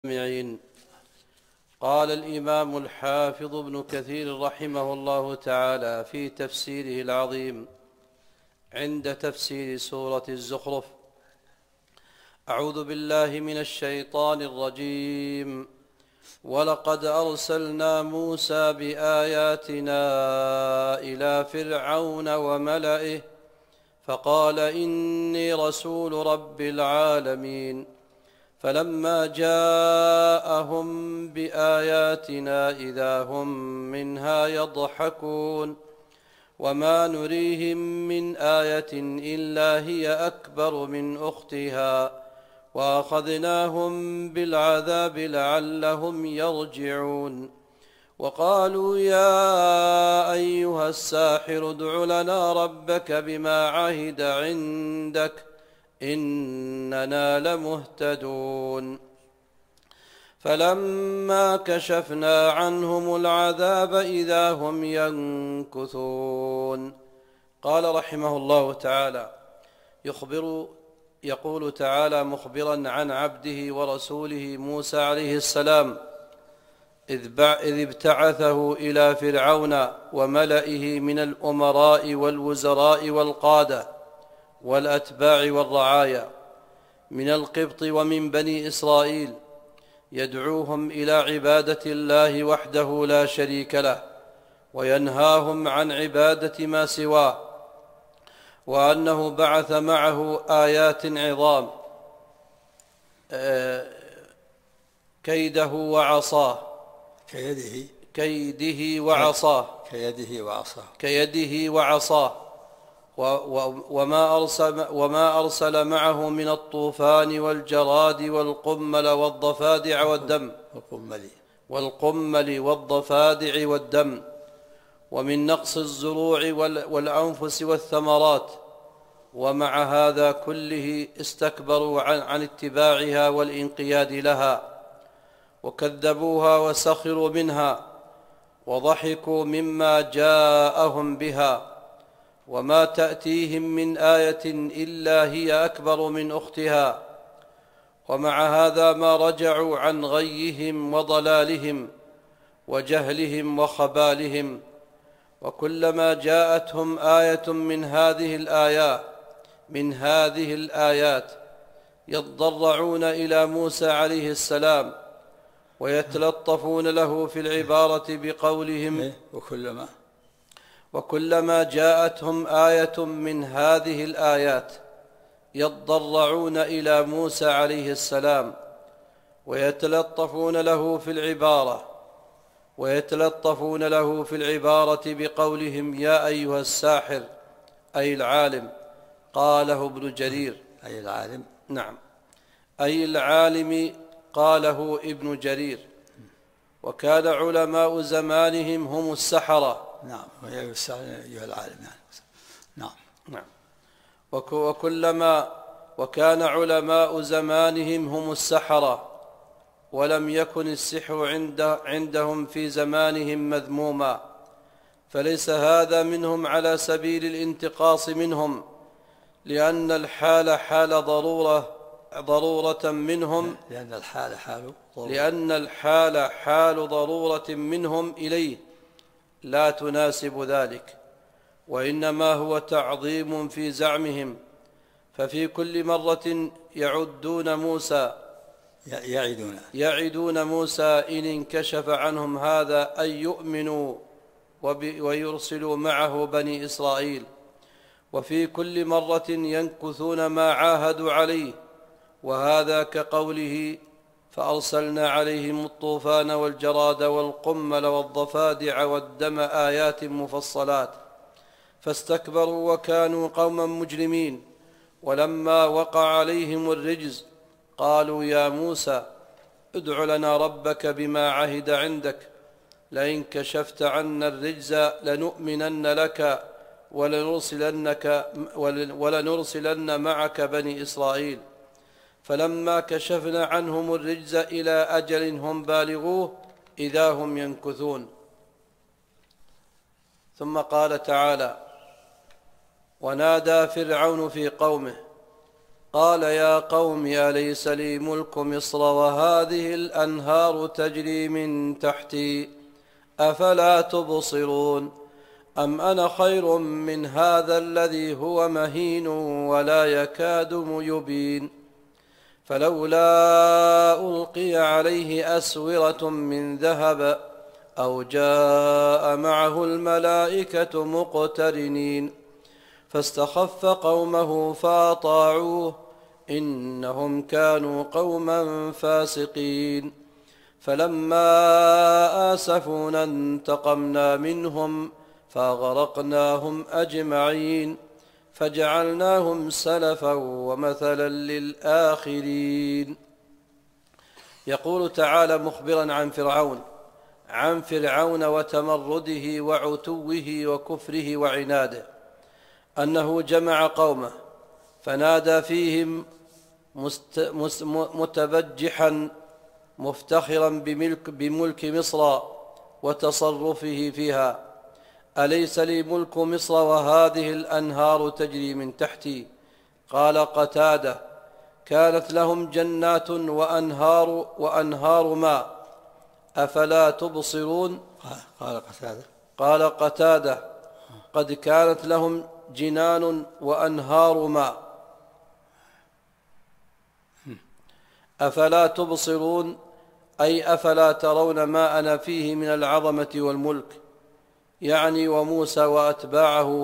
المستمعين. قال الإمام الحافظ ابن كثير رحمه الله تعالى في تفسيره العظيم عند تفسير سورة الزخرف: أعوذ بالله من الشيطان الرجيم. ولقد أرسلنا موسى بآياتنا إلى فرعون وملئه فقال إني رسول رب العالمين. فلما جاءهم بآياتنا إذا هم منها يضحكون وما نريهم من آية إلا هي أكبر من أختها وأخذناهم بالعذاب لعلهم يرجعون. وقالوا يا أيها الساحر ادع لنا ربك بما عهد عندك إننا لمهتدون. فلما كشفنا عنهم العذاب إذا هم ينكثون. قال رحمه الله تعالى: يقول تعالى مخبرا عن عبده ورسوله موسى عليه السلام إذ ابتعثه إلى فرعون وملئه من الأمراء والوزراء والقادة والأتباع والرعايا من القبط ومن بني إسرائيل، يدعوهم إلى عبادة الله وحده لا شريك له، وينهاهم عن عبادة ما سواه، وأنه بعث معه آيات عظام كيده وعصاه وما أرسل معه من الطوفان والجراد والقمل والضفادع والدم ومن نقص الزروع والأنفس والثمرات. ومع هذا كله استكبروا عن اتباعها والانقياد لها، وكذبوها وسخروا منها وضحكوا مما جاءهم بها، وما تأتيهم من آية إلا هي أكبر من أختها. ومع هذا ما رجعوا عن غيهم وضلالهم وجهلهم وخبالهم، وكلما جاءتهم آية من هذه الآيات يضرعون إلى موسى عليه السلام ويتلطفون له في العبارة بقولهم: وكلما جاءتهم آية من هذه الآيات يضرعون إلى موسى عليه السلام ويتلطفون له في العبارة بقولهم: يا أيها الساحر، أي العالم. قاله ابن جرير أي العالم، نعم، أي العالم، قاله ابن جرير. وكان علماء زمانهم هم السحرة. نعم، أيها العالم، نعم. وكان علماء زمانهم هم السحرة، ولم يكن السحر عندهم في زمانهم مذموما، فليس هذا منهم على سبيل الانتقاص منهم، لأن الحال حال ضرورة منهم، لأن الحال حال ضرورة منهم إليه لا تناسب ذلك، وإنما هو تعظيم في زعمهم. ففي كل مرة يعدون موسى إن انكشف عنهم هذا أن يؤمنوا ويرسلوا معه بني إسرائيل، وفي كل مرة ينكثون ما عاهدوا عليه، وهذا كقوله: فأرسلنا عليهم الطوفان والجراد والقمل والضفادع والدم آيات مفصلات، فاستكبروا وكانوا قوما مجرمين. ولما وقع عليهم الرجز قالوا يا موسى ادع لنا ربك بما عهد عندك لئن كشفت عنا الرجز لنؤمنن لك ولنرسلن معك بني إسرائيل. فلما كشفنا عنهم الرجز إلى أجل هم بالغوه إذا هم ينكثون. ثم قال تعالى: ونادى فرعون في قومه قال يا قوم أليس لي ملك مصر وهذه الأنهار تجري من تحتي أفلا تبصرون أم أنا خير من هذا الذي هو مهين ولا يكاد يبين فلولا ألقي عليه أسورة من ذهب أو جاء معه الملائكة مقترنين فاستخف قومه فأطاعوه إنهم كانوا قوما فاسقين فلما آسفونا انتقمنا منهم فأغرقناهم أجمعين فجعلناهم سلفا ومثلا للآخرين. يقول تعالى مخبرا عن فرعون وتمرده وعتوه وكفره وعناده أنه جمع قومه فنادى فيهم متبجحا مفتخرا بملك مصر وتصرفه فيها أليس لي ملك مصر وهذه الأنهار تجري من تحتي. قال قتادة كانت لهم جنات وأنهار ماء أفلا تبصرون. قال قتادة قد كانت لهم جنان وأنهار ماء أفلا تبصرون أي أفلا ترون ما أنا فيه من العظمة والملك، يعني وموسى وأتباعه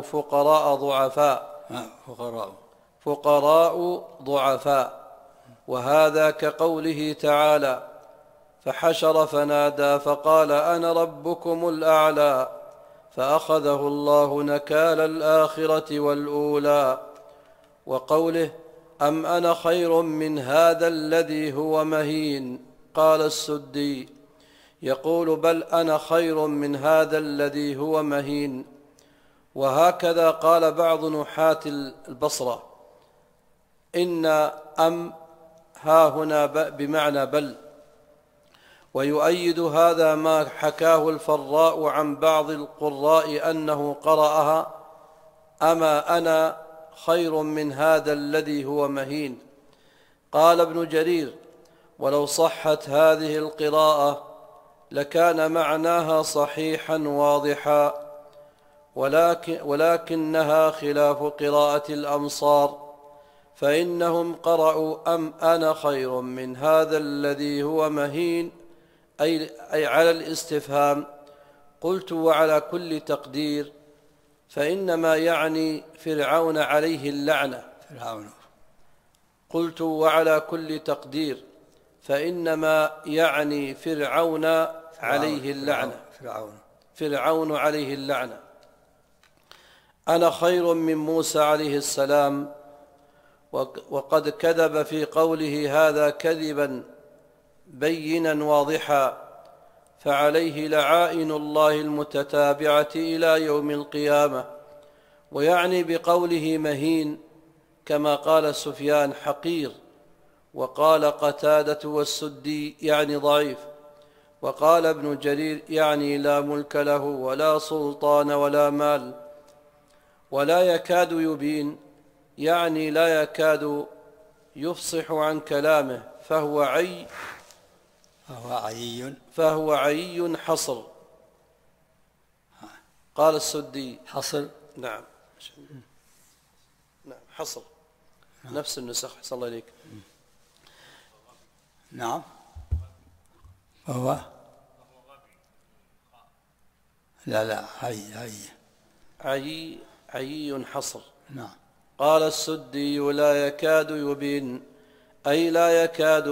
فقراء ضعفاء. وهذا كقوله تعالى فحشر فنادى فقال أنا ربكم الأعلى فأخذه الله نكال الآخرة والأولى. وقوله أم أنا خير من هذا الذي هو مهين. قال السدي يقول بل أنا خير من هذا الذي هو مهين. وهكذا قال بعض نحاة البصرة إن أم ها هنا بمعنى بل. ويؤيد هذا ما حكاه الفراء عن بعض القراء أنه قرأها أما أنا خير من هذا الذي هو مهين. قال ابن جرير ولو صحت هذه القراءة لكان معناها صحيحا واضحا، ولكنها خلاف قراءة الأمصار، فإنهم قرأوا أم أنا خير من هذا الذي هو مهين أي على الاستفهام. قلت وعلى كل تقدير فإنما يعني فرعون عليه اللعنة. قلت وعلى كل تقدير فإنما يعني فرعون عليه اللعنة. فرعون عليه اللعنة. أنا خير من موسى عليه السلام، وقد كذب في قوله هذا كذبا بينا واضحا، فعليه لعائن الله المتتابعة إلى يوم القيامة. ويعني بقوله مهين كما قال سفيان حقير، وقال قتادة والسدي يعني ضعيف، وقال ابن جرير يعني لا ملك له ولا سلطان ولا مال. ولا يكاد يبين يعني لا يكاد يفصح عن كلامه، فهو عيي حصر. قال السدي حصر. نعم حصر. نفس النسخ. صلى الله عليك. نعم فهو لا عيي حصر. نعم. قال السدي لا يكاد يبين أي لا يكاد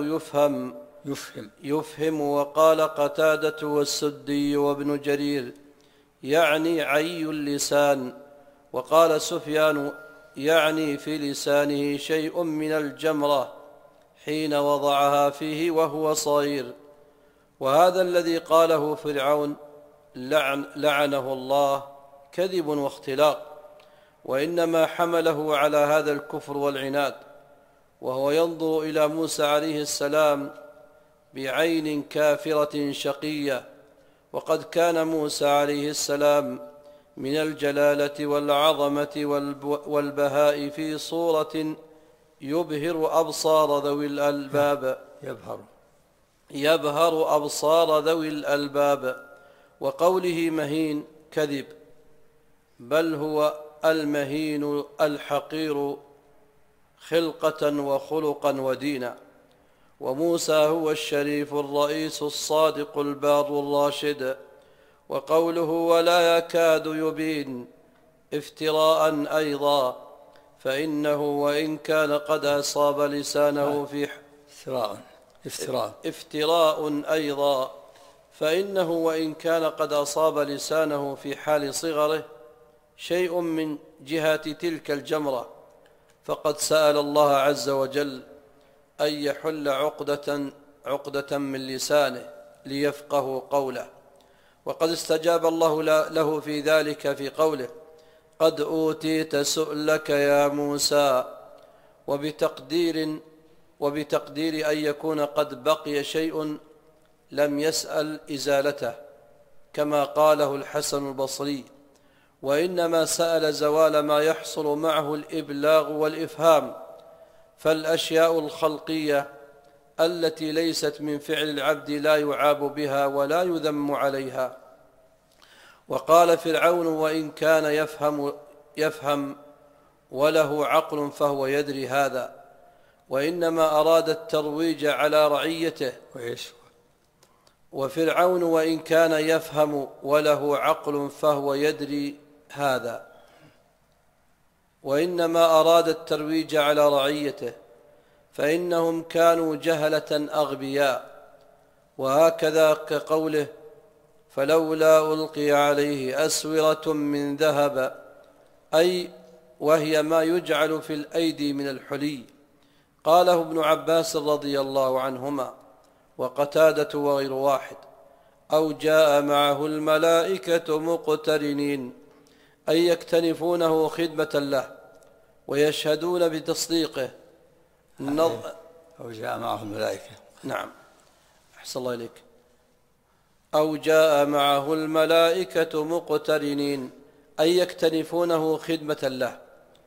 يفهم. وقال قتادة والسدي وابن جرير يعني عي اللسان. وقال سفيان يعني في لسانه شيء من الجمرة حين وضعها فيه وهو صغير. وهذا الذي قاله فرعون لعنه الله كذب واختلاق، وإنما حمله على هذا الكفر والعناد، وهو ينظر إلى موسى عليه السلام بعين كافرة شقية. وقد كان موسى عليه السلام من الجلالة والعظمة والبهاء في صورة يبهر أبصار ذوي الألباب يبهر أبصار ذوي الألباب. وقوله مهين كذب، بل هو المهين الحقير خلقة وخلقا ودينا. وموسى هو الشريف الرئيس الصادق البار الراشد. وقوله ولا يكاد يبين افتراء أيضا، فإنه وإن كان قد أصاب لسانه في افتراء أيضا، فإنه وإن كان قد أصاب لسانه في حال صغره شيء من جهة تلك الجمرة، فقد سأل الله عز وجل أن يحل عقدة من لسانه ليفقه قوله، وقد استجاب الله له في ذلك في قوله قد أوتيت سؤلك يا موسى، وبتقدير أن يكون قد بقي شيء لم يسأل إزالته، كما قاله الحسن البصري، وإنما سأل زوال ما يحصل معه الإبلاغ والإفهام. فالأشياء الخلقية التي ليست من فعل العبد لا يعاب بها ولا يذم عليها. وقال فرعون وإن كان يفهم وله عقل فهو يدري هذا، وإنما أراد الترويج على رعيته. وفرعون وإن كان يفهم وله عقل فهو يدري هذا، وإنما أراد الترويج على رعيته، فإنهم كانوا جهلة أغبياء. وهكذا كقوله فلولا ألقي عليه أسورة من ذهب، أي وهي ما يجعل في الأيدي من الحلي. قاله ابن عباس رضي الله عنهما وقتادة وغير واحد. أو جاء معه الملائكة مقترنين، أي يكتنفونه خدمة له ويشهدون بتصديقه. أو جاء معه الملائكة. نعم، أحسن الله إليك. أو جاء معه الملائكة مقترنين، أي يكتنفونه خدمة له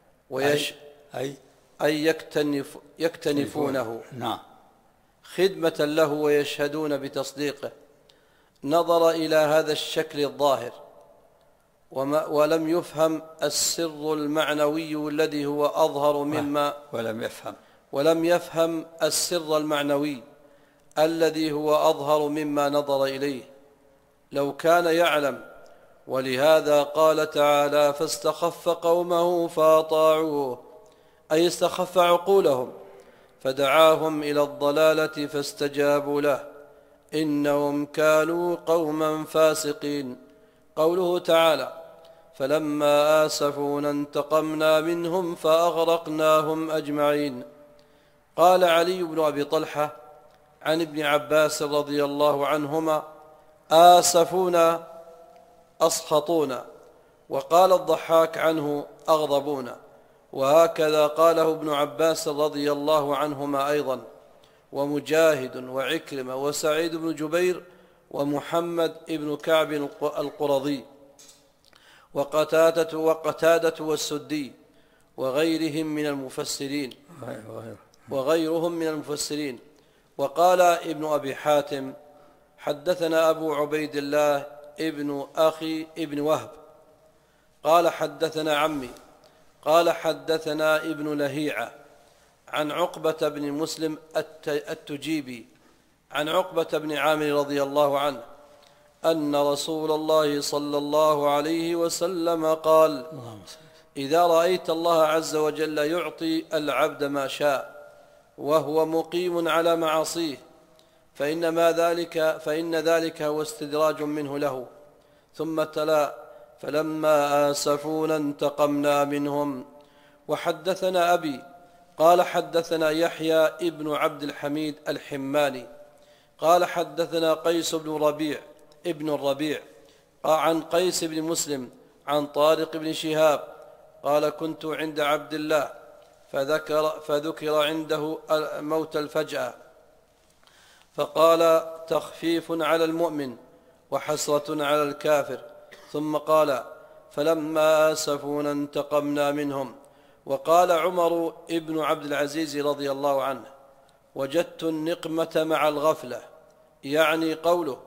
أي يكتنفونه نعم خدمة له ويشهدون بتصديقه. نظر إلى هذا الشكل الظاهر ولم يفهم السر المعنوي الذي هو أظهر مما ولم يفهم السر المعنوي الذي هو أظهر مما نظر إليه لو كان يعلم. ولهذا قال تعالى فاستخف قومه فأطاعوه، أي استخف عقولهم فدعاهم إلى الضلالة فاستجابوا له، إنهم كانوا قوما فاسقين. قوله تعالى فلما آسفونا انتقمنا منهم فأغرقناهم أجمعين. قال علي بن أبي طلحة عن ابن عباس رضي الله عنهما آسفونا أسخطونا، وقال الضحاك عنه أغضبونا. وهكذا قاله ابن عباس رضي الله عنهما أيضا، ومجاهد وعكرمة وسعيد بن جبير ومحمد بن كعب القرظي وقتادة والسدي وغيرهم من المفسرين. وقال ابن أبي حاتم حدثنا أبو عبيد الله ابن أخي ابن وهب قال حدثنا عمي قال حدثنا ابن لهيعة عن عقبة بن مسلم التجيبي عن عقبة بن عامر رضي الله عنه أن رسول الله صلى الله عليه وسلم قال إذا رأيت الله عز وجل يعطي العبد ما شاء وهو مقيم على معاصيه فإن ذلك هو استدراج منه له. ثم تلا فلما آسفونا انتقمنا منهم. وحدثنا أبي قال حدثنا يحيى ابن عبد الحميد الحماني قال حدثنا قيس ابن الربيع عن قيس بن مسلم عن طارق بن شهاب قال كنت عند عبد الله فذكر عنده موت الفجأة فقال تخفيف على المؤمن وحسرة على الكافر، ثم قال فلما آسفونا انتقمنا منهم. وقال عمر ابن عبد العزيز رضي الله عنه: وجدت النقمة مع الغفلة، يعني قوله: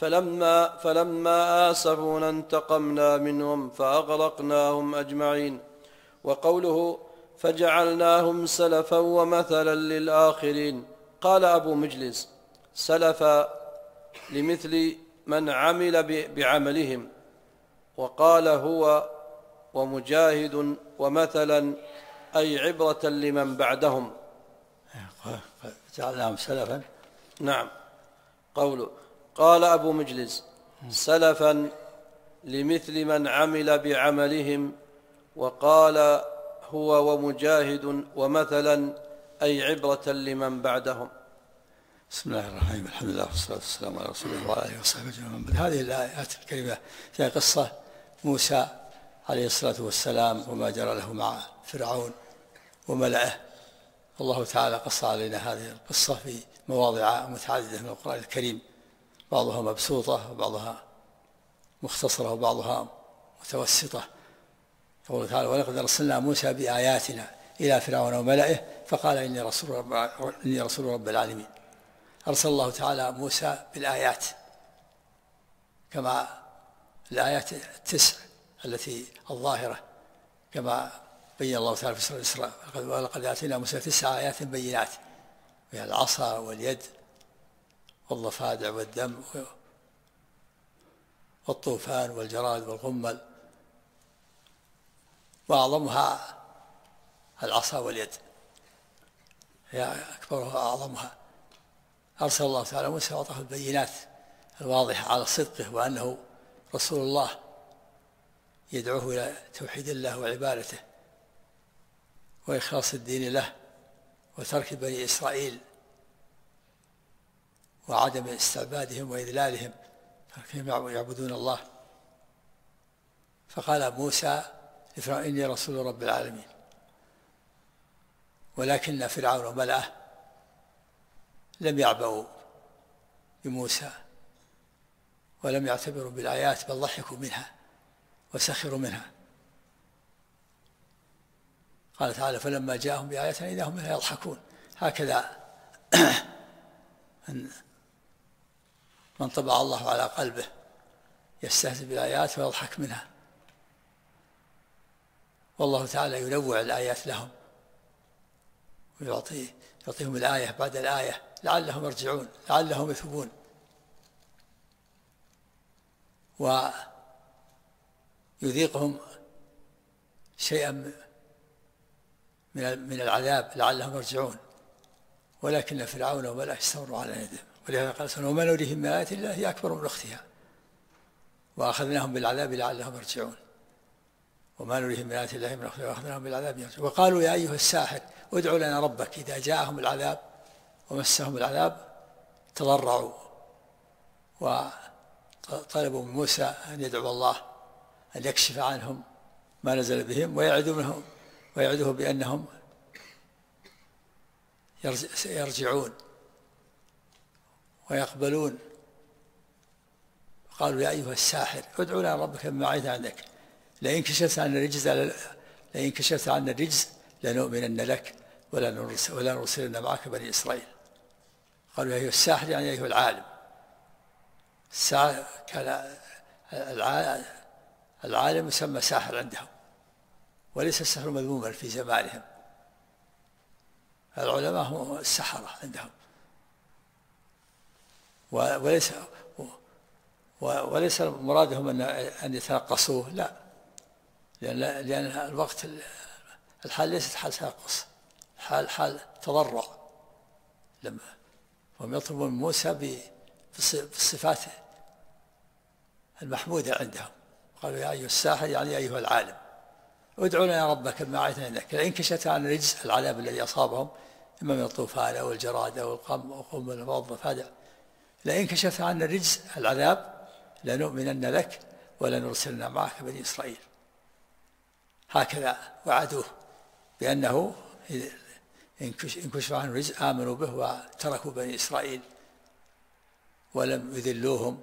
فلما آسفونا انتقمنا منهم فأغرقناهم أجمعين. وقوله: فجعلناهم سلفا ومثلا للآخرين. قال أبو مجلس: سلفا لمثل من عمل بعملهم. وقال هو ومجاهد ومثلا أي عبرة لمن بعدهم. جعلناهم سلفا. نعم. قوله قال أبو مجلس: سلفا لمثل من عمل بعملهم. وقال هو ومجاهد ومثلا أي عبرة لمن بعدهم. بسم الله الرحمن الرحيم. الحمد لله والصلاة والسلام على رسول الله وعلى آله وصحبه أجمعين. هذه الآيات الكريمة فيها قصة موسى عليه الصلاة والسلام وما جرى له مع فرعون وملئه. الله تعالى قص علينا هذه القصة في مواضع متعددة من القرآن الكريم، بعضها مبسوطة وبعضها مختصرة وبعضها متوسطة. يقول تعالى: ولقد أرسلنا موسى بآياتنا إلى فرعون وملئه فقال إني رسول رب العالمين. أرسل الله تعالى موسى بالآيات كما الآيات 9 التي الظاهرة، كما بين الله تعالى في سورة الإسراء: ولقد آتينا موسى 9 آيات بينات، وهي العصا واليد والضفادع والدم والطوفان والجراد والقمل، وأعظمها العصا واليد، هي أكبرها وأعظمها. أرسل الله تعالى موسى وأعطاه البينات الواضحة على صدقه وأنه رسول الله يدعوه إلى توحيد الله وعبادته وإخلاص الدين له وترك بني إسرائيل وعدم استعبادهم وإذلالهم، تركهم يعبدون الله. فقال موسى لفرعون: إني رسول رب العالمين. ولكن فرعون وملئه لم يعبأوا بموسى ولم يعتبروا بالآيات، بل ضحكوا منها وسخروا منها. قال تعالى: فلما جاءهم بآياتنا إذا هم منها يضحكون. هكذا من طبع الله على قلبه يستهزئ بالآيات ويضحك منها. والله تعالى ينوع الآيات لهم ويعطيهم الآية بعد الآية لعلهم يرجعون، لعلهم يتوبون. ويذيقهم شيئا من العذاب لعلهم يرجعون. ولكن فرعون وملئه استمروا على يدهم، ولهذا قال: وما نريهم من آيات الله هي أكبر من أختها وأخذناهم بالعذاب لعلهم يرجعون. وما نريهم من آيات الله من أختها وأخذناهم بالعذاب يرجعون. وقالوا: يا أيها الساحر ادع لنا ربك. إذا جاءهم العذاب ومسهم العذاب تضرعوا وطلبوا من موسى أن يدعو الله أن يكشف عنهم ما نزل بهم ويعدهم بأنهم يرجعون ويقبلون. قالوا: يا أيها الساحر ادع لنا ربك بما عهد عندك لئن كشفت عنا الرجز لنؤمنن لك ولا نرسلن معك بني إسرائيل. قالوا: يا أيها الساحر يعني يا أيها العالم. كان العالم يسمى ساحر عندهم، وليس السحر مذموما في زمانهم. العلماء هم السحرة عندهم، وليس مرادهم أن يتنقصوه، لا، لأن الوقت الحال ليست حال تنقص، حال تضرع. لما هم يطلبون من موسى بالصفات المحمودة عندهم. قالوا: يا أيها الساحر يعني يا أيها العالم ادعوا لنا ربك بما عهد عندك لئن كشفت عن رجز العذاب الذي أصابهم إما من الطوفان أو الجراد أو القمل والضفادع، لئن كشفت عن الرجز العذاب لنؤمنن لك ولنرسلن معك بني إسرائيل. هكذا وعدوه بأنه إن كشف عن الرجز آمنوا به وتركوا بني إسرائيل ولم يذلوهم،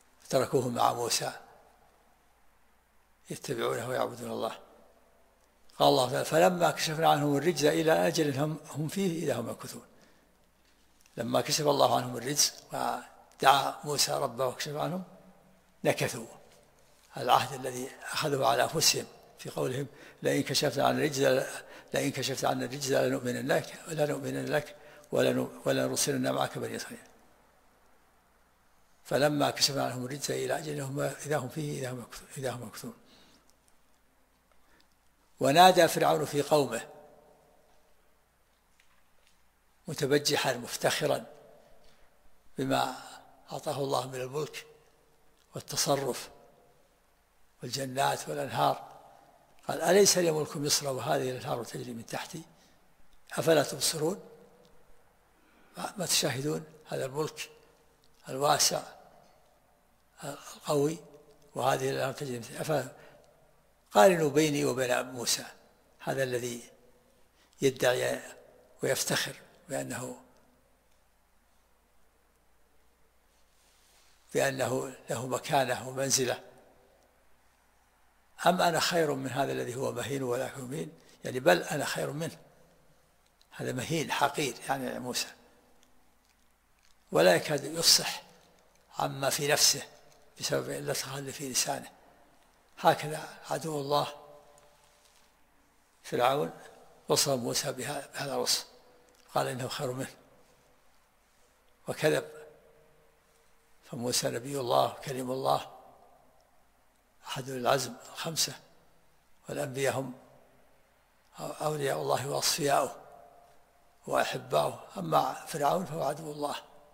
تركوهم مع موسى يتبعونه ويعبدون الله. قال الله تعالى فلما كشفنا عنهم الرجز إلى أجل هم فيه إذا هم يمكثون. لما كشف الله عنهم الرجز ودعا موسى ربه وكشف عنهم نكثوا العهد الذي أخذوا على أنفسهم في قولهم لئن كشفت عن الرجز لنؤمنن لك ولنرسلن معك بني إسرائيل. فلما كشفنا عنهم الرجز إلى أجل إذا هم فيه إذا هم يمكثون. ونادى فرعون في قومه متبجحا مفتخرا بما أعطاه الله من الملك والتصرف والجنات والأنهار، قال أليس لي ملك مصر وهذه الأنهار تجري من تحتي أفلا تبصرون؟ ما تشاهدون هذا الملك الواسع القوي وهذه الأنهار تجري من تحتي؟ قارنوا بيني وبين موسى هذا الذي يدعي ويفتخر بأنه له مكانة ومنزلة، أم أنا خير من هذا الذي هو مهين ولا يمين؟ يعني بل أنا خير منه، هذا مهين حقير يعني موسى، ولا يكاد يفصح عما في نفسه بسبب اللطخة اللي في لسانه. هكذا عدو الله فرعون وصف موسى بهذا الوصف، قال إنه خير منه وكذب. فموسى نبي الله كلم الله أحد العزم الخمسة، والأنبياء هم أولياء الله وأصفياؤه وأحباؤه، أما فرعون فهو عدو الله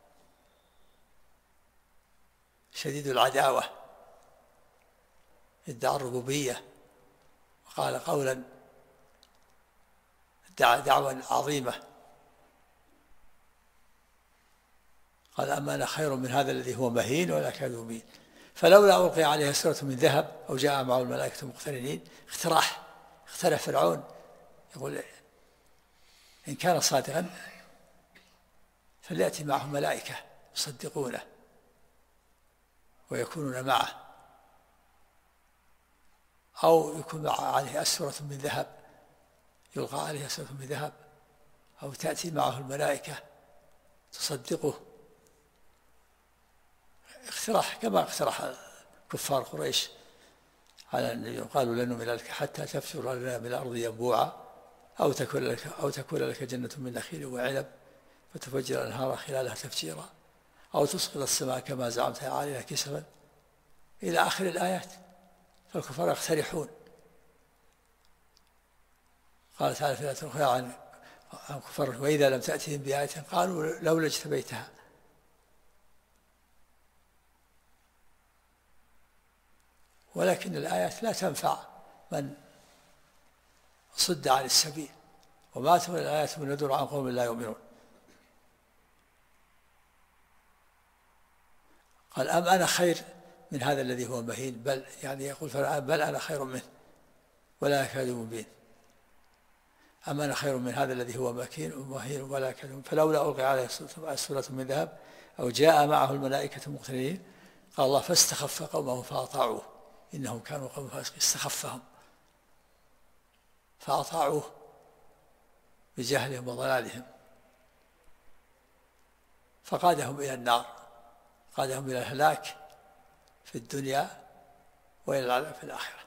شديد العداوة، ادعى الربوبية وقال قولا دعوة عظيمة، قال أما أنا خير من هذا الذي هو مهين ولا يكاد يبين. فلولا ألقي عليها سورة من ذهب أو جاء معه الملائكة مقترنين. اقترح فرعون، يقول إن كان صادقا فليأتي معه ملائكة يصدقونه ويكونون معه، أو يكون عليه أسورة من ذهب، يلقى عليه أسورة من ذهب، أو تأتي معه الملائكة تصدقه. اقترح كما اقترح كفار قريش على النبي، قالوا لن نؤمن لك حتى تفجر لنا من الأرض ينبوعا أو تكون لك جنة من نخيل وعنب فتفجر الأنهار خلالها تفجيرا أو تسقط السماء كما زعمت عليها كسفا إلى آخر الآيات. فالكفار يقترحون. قال تعالى في الآية الأخرى عن كفار وإذا لم تأتهم بآية قالوا لولا اجتبيتها. ولكن الآيات لا تنفع من صد عن السبيل، وما تغني الآيات من نذر عن قوم لا يؤمنون. قال أم أنا خير من هذا الذي هو مهين، بل يعني يقول بل أنا خير منه ولا يكاد يبين. أم أنا خير من هذا الذي هو مهين ولا يكاد يبين. فلولا ألقي عليه سورة من ذهب أو جاء معه الملائكة مقترنين. قال الله فاستخف قومه فأطاعوه إنهم كانوا قوم فاسقين. استخفهم فأطاعوه بجهلهم وضلالهم، فقادهم إلى النار، قادهم إلى الهلاك في الدنيا وإلى العذاب في الآخرة.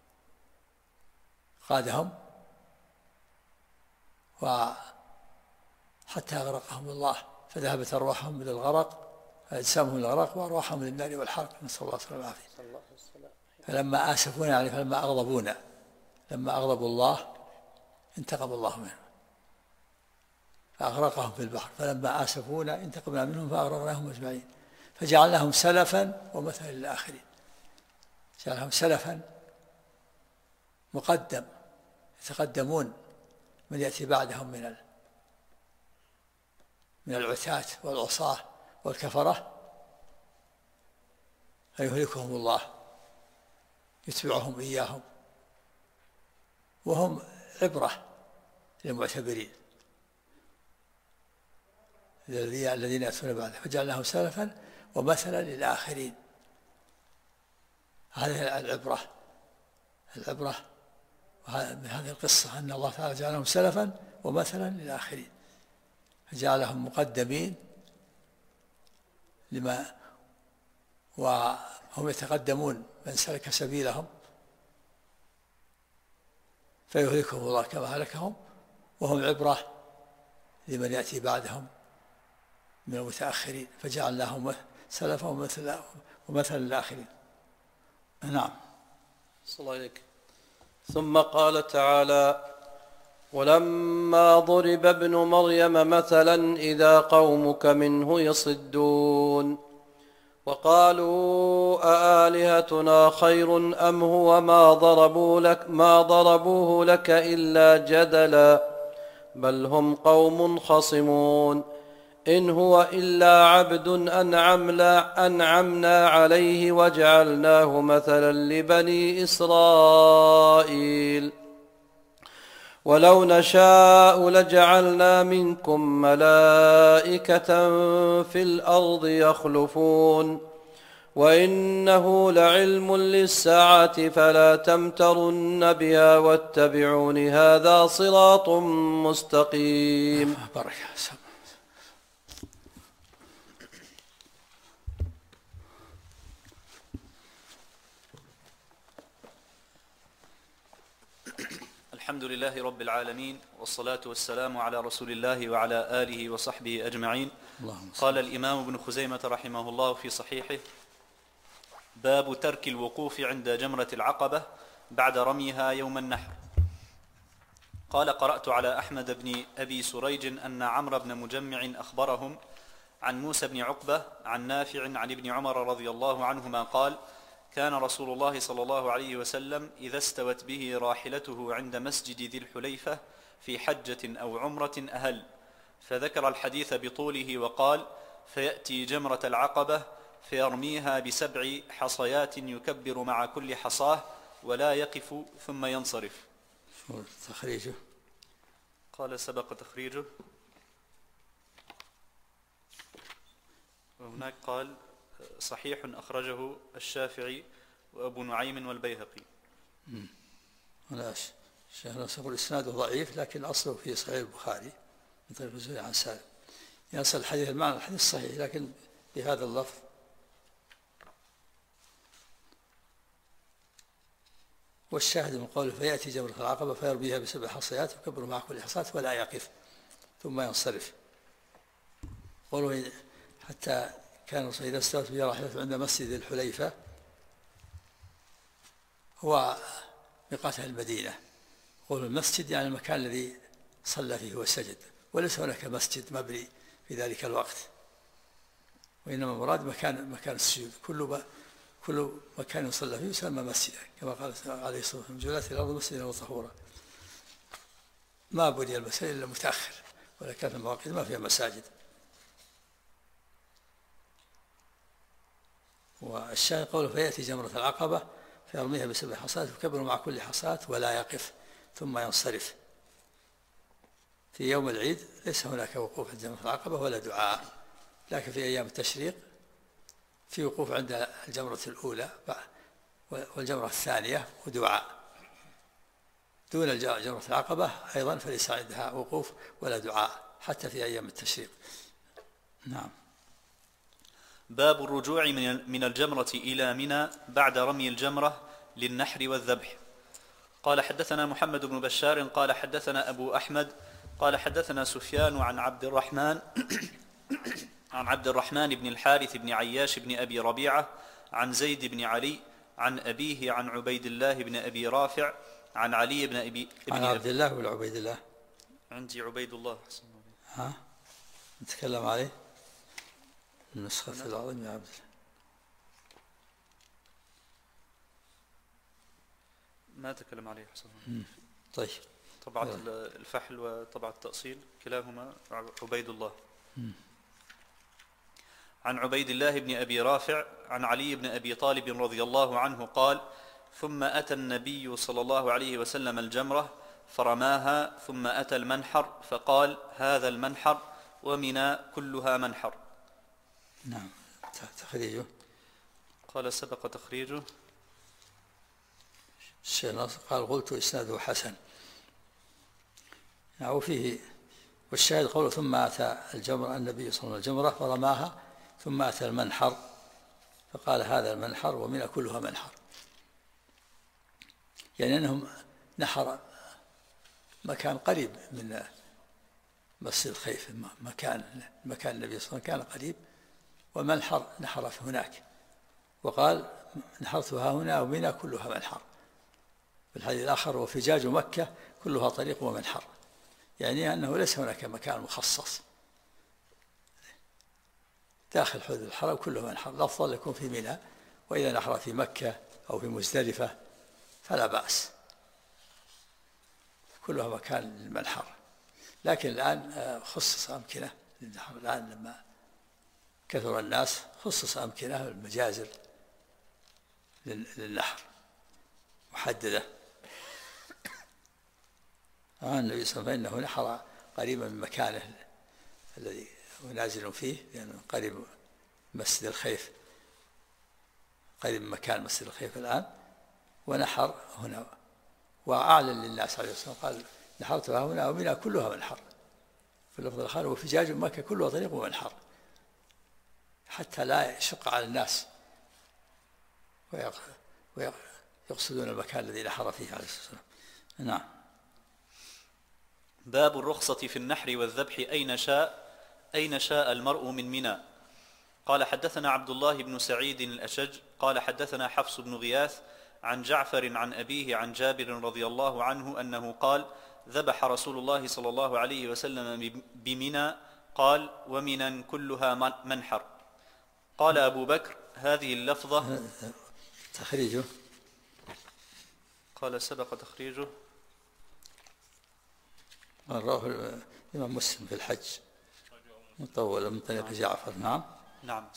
قادهم وحتى أغرقهم الله، فذهبت أرواحهم من الغرق، أجسامهم الغرق وأرواحهم للنار والحرق، نسأل الله السلامة والعافية. فلما آسفونا يعني فلما أغضبونا، لما أغضبوا الله انتقم الله منهم فأغرقهم في البحر، فلما آسفونا انتقمنا منهم فأغرقناهم أجمعين فجعلناهم سلفا ومثلا للآخرين. جعلهم سلفا مقدم، يتقدمون من يأتي بعدهم من العتاة والعصاة والكفرة، فيهلكهم الله يتبعهم إياهم وهم عبرة للمعتبرين الذين يأتون بعده. فجعلناهم سلفا ومثلا هذه القصة أن الله تعالى جعلهم سلفا ومثلا للآخرين، فجعلهم مقدمين لما وهم يتقدمون من سلك سبيلهم فيهلكهم الله كما هلكهم، وهم عبرة لمن يأتي بعدهم من المتأخرين، فجعلناهم سلفا ومثلا للآخرين. نعم. صلى الله عليك. ثم قال تعالى: ولما ضرب ابن مريم مثلا إذا قومك منه يصدون وقالوا أآلهتنا خير أم هو ما ضربوه لك إلا جدلا بل هم قوم خصمون إن هو إلا عبد أنعمنا عليه وجعلناه مثلا لبني إسرائيل ولو نشاء لجعلنا منكم ملائكة في الأرض يخلفون وإنه لعلم للساعة فلا تمترن بها واتبعون هذا صراط مستقيم. الحمد لله رب العالمين، والصلاة والسلام على رسول الله وعلى آله وصحبه أجمعين. قال الإمام ابن خزيمة رحمه الله في صحيحه: باب ترك الوقوف عند جمرة العقبة بعد رميها يوم النحر. قال: قرأت على أحمد بن أبي سريج أن عمرو بن مجمع أخبرهم عن موسى بن عقبة عن نافع عن ابن عمر رضي الله عنهما قال: كان رسول الله صلى الله عليه وسلم إذا استوت به راحلته عند مسجد ذي الحليفة في حجة أو عمرة أهل، فذكر الحديث بطوله وقال: فيأتي جمرة العقبة فيرميها ب7 حصيات يكبر مع كل حصاه ولا يقف ثم ينصرف. تخريجه قال: سبق تخريجه. وهناك قال: صحيح أخرجه الشافعي وأبو نعيم والبيهقي. لا الشيخ ناصر يقول إسناده ضعيف لكن أصله في صحيح البخاري من طريق الزهري عن سالم، يصل الحديث المعنى الحديث صحيح لكن بهذا اللفظ. والشاهد من قوله: فيأتي جمرة العقبة فيرميها ب7 حصيات يكبر مع كل حصاة ولا يقف ثم ينصرف. قوله حتى كان الرسول إذا استوت به راحلته عند مسجد الحليفة هو ميقات المدينة. قول المسجد يعني المكان الذي صلى فيه وسجد، وليس هناك مسجد مبني في ذلك الوقت، وإنما المراد مكان السجود. كل مكان يصلى فيه يسمى مسجدا، كما قال عليه الصلاة والسلام: جعلت الأرض مسجدا وطهورا. ما بني المساجد إلا متأخر، ولا كانت المواقيت ما فيها مساجد. والشاهد قوله: فيأتي جمرة العقبة فيرميها ب7 حصات يكبر مع كل حصاة ولا يقف ثم ينصرف. في يوم العيد ليس هناك وقوف عند جمرة العقبة ولا دعاء، لكن في أيام التشريق في وقوف عند الجمرة الأولى والجمرة الثانية ودعاء. دون جمرة العقبة أيضا فليس عندها وقوف ولا دعاء حتى في أيام التشريق. نعم. باب الرجوع من الجمرة إلى منى بعد رمي الجمرة للنحر والذبح. قال: حدثنا محمد بن بشار قال: حدثنا أبو أحمد قال: حدثنا سفيان عن عبد الرحمن بن الحارث بن عياش بن أبي ربيعة عن زيد بن علي عن أبيه عن عبيد الله بن أبي رافع عن علي بن أبي عن عبد الله ولا عبيد الله؟ عندي عبيد الله. ها نتكلم عليه النسخة العظيم يا عبد الله. ما تكلم عليه حسن. طيب. طبعة الفحل وطبعة التأصيل كلاهما عبيد الله. عن عبيد الله بن أبي رافع عن علي بن أبي طالب رضي الله عنه قال: ثم أتى النبي صلى الله عليه وسلم الجمرة فرماها، ثم أتى المنحر فقال: هذا المنحر ومنى كلها منحر. نعم. تخريجه. قال: سبق تخريجه. الشيخ ناصر قال قلت إسناده حسن. وفيه والشاهد قوله ثم أتى الجمرة، النبي صلى الله عليه وسلم الجمرة فرماها ثم أتى المنحر فقال هذا المنحر ومنى كلها منحر، يعني أنهم نحر مكان قريب من مسجد الخيف، مكان النبي صلى الله عليه وسلم كان قريب، والمنحر نحر في هناك، وقال نحرتها هنا ومنى كلها منحر. في الحديث الآخر وفجاج مكة كلها طريق ومنحر، يعني أنه ليس هناك مكان مخصص داخل حدود الحرم كله منحر. الأفضل يكون في منى، وإذا نحر في مكة أو في مزدلفة فلا بأس، كلها مكان للمنحر. لكن الآن خصص أمكنة للنحر، الآن لما كثر الناس خصص أمكنة المجازر للنحر محددة. النبي صلى الله عليه وسلم فإنه نحر قريبا من مكانه الذي هو نازل فيه، لأنه قريب مسجد الخيف، قريب من مكان مسجد الخيف الآن، ونحر هنا وأعلن للناس عليه الصلاة والسلام قال نحرتها هنا ومنى كلها منحر. في اللفظ الآخر وفجاج مكة كلها طريق ومنحر، حتى لا يشق على الناس ويقصدون المكان الذي نحر فيه عليه الصلاة والسلام. نعم. باب الرخصة في النحر والذبح أين شاء المرء من منى. قال حدثنا عبد الله بن سعيد الأشج قال حدثنا حفص بن غياث عن جعفر عن أبيه عن جابر رضي الله عنه أنه قال ذبح رسول الله صلى الله عليه وسلم بمنى، قال ومنى كلها منحر. قال أبو بكر هذه اللفظة تخريجه قال سبق تخريجه رواه الإمام مسلم في الحج مطول من طريق جعفر. نعم.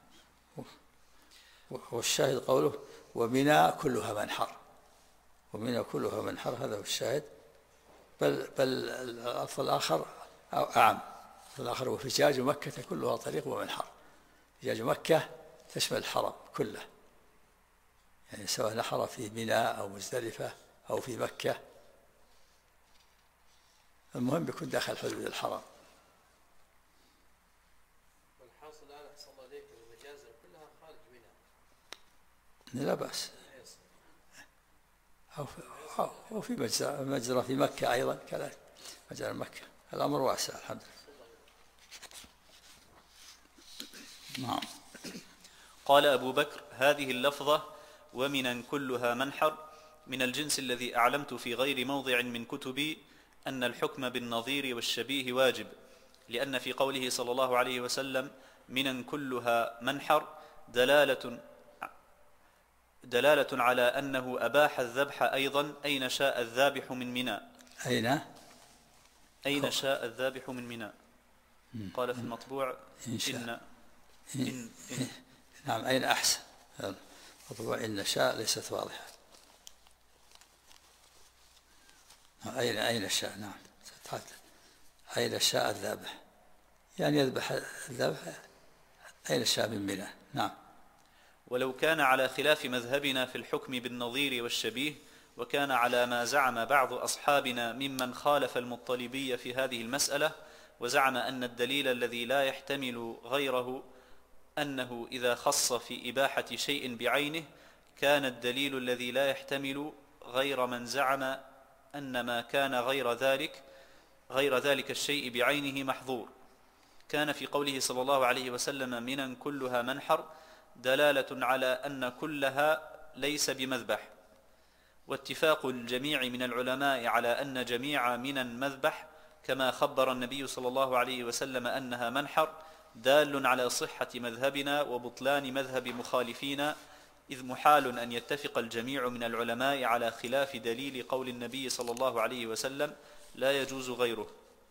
والشاهد قوله ومنى كلها منحر، ومنى كلها منحر، هذا هو الشاهد. بل الألفظ الآخر أعم، الآخر وفجاج مكة كلها طريق ومنحر. فجاج مكة تشمل الحرم كله، يعني سواء نحر في منى أو مزدلفة أو في مكة، المهم يكون داخل حدود الحرم. والحاصل الآن أحسن الله عليك المجازر كلها خارج منى لا بأس، أو في مجزرة في مكة أيضا كذلك، مجزرة مكة، الأمر واسع الحمد لله. نعم. قال أبو بكر هذه اللفظة ومنى كلها منحر من الجنس الذي أعلمت في غير موضع من كتبي أن الحكم بالنظير والشبيه واجب، لأن في قوله صلى الله عليه وسلم منى كلها منحر دلالة على أنه أباح الذبح أيضا أين شاء الذابح من منى. أين شاء الذابح من منى. قال في المطبوع إن نعم. أين أحسن المطبوع إن شاء ليست واضحة. أين شاء. نعم. أين شاء الذابح، يعني يذبح الذبح أين شاء من منى. نعم. ولو كان على خلاف مذهبنا في الحكم بالنظير والشبيه، وكان على ما زعم بعض أصحابنا ممن خالف المطلبي في هذه المسألة، وزعم أن الدليل الذي لا يحتمل غيره أنه إذا خص في إباحة شيء بعينه، كان الدليل الذي لا يحتمل غير من زعم أن ما كان غير ذلك الشيء بعينه محظور. كان في قوله صلى الله عليه وسلم منى كلها منحر دلالة على أن كلها ليس بمذبح، واتفاق الجميع من العلماء على أن جميع منى مذبح، كما خبر النبي صلى الله عليه وسلم أنها منحر، دال على صحة مذهبنا وبطلان مذهب مخالفين، إذ محال أن يتفق الجميع من العلماء على خلاف دليل قول النبي صلى الله عليه وسلم لا يجوز غيره.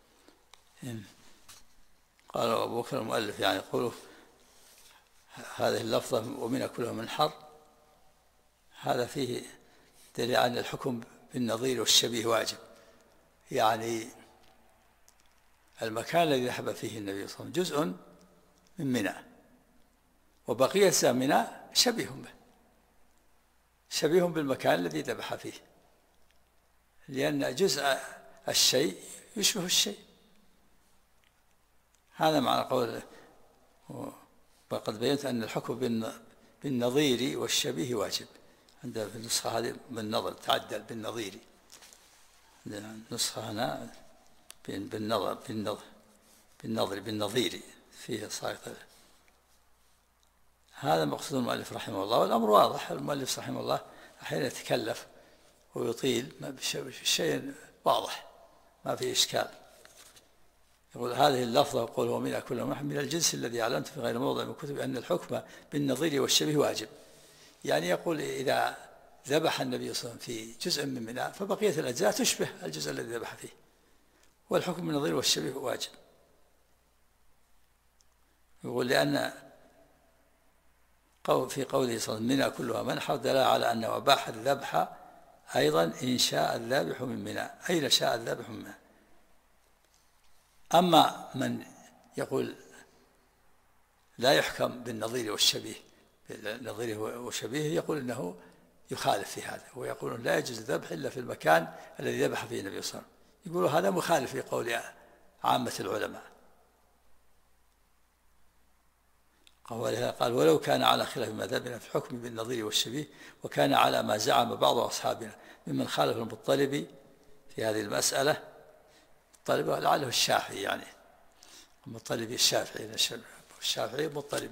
قال أبو بكر المؤلف يعني يقول هذه اللفظة ومنى كلها منحر، هذا فيه دليل على الحكم بالنظير والشبيه واجب، يعني المكان الذي ذهب فيه النبي صلى الله عليه وسلم جزء من منى، وبقية منى شبيه به، شبيه بالمكان الذي ذبح فيه، لأن جزء الشيء يشبه الشيء. هذا معنى قوله. وقد بينت أن الحكم بالنظير والشبيه واجب. عند في النسخة هذه بالنظر تعدل بالنظير، النسخة هنا بالنظير فيه صايغ. هذا مقصود المؤلف رحمه الله، والأمر واضح. المؤلف رحمه الله أحيانا يتكلف ويطيل بشيء واضح ما في إشكال. يقول هذه اللفظة يقول هو من كل من الجنس الذي أعلمت في غير موضع من كتب أن الحكم بالنظير والشبيه واجب. يعني يقول إذا ذبح النبي صلى الله عليه وسلم في جزء من منى فبقية الأجزاء تشبه الجزء الذي ذبح فيه، والحكم بالنظير والشبيه واجب. يقول لأن في قوله صلى الله عليه وسلم منى كلها منحر دل على أنه أباح الذبح أيضا إن شاء الذابح من منى، أين شاء الذابح من منى. أما من يقول لا يحكم بالنظير والشبيه، بالنظير والشبيه، يقول إنه يخالف في هذا، ويقول لا يجوز الذبح إلا في المكان الذي ذبح فيه النبي صلى الله عليه وسلم. يقول هذا مخالف في قول عامة العلماء. قال ولو كان على خلاف مذهبنا في الحكم بالنظير والشبيه، وكان على ما زعم بعض أصحابنا ممن خالف المطلبي في هذه المسألة. المطلبي لعله الشافعي، يعني المطلبي الشافعي، الشافعي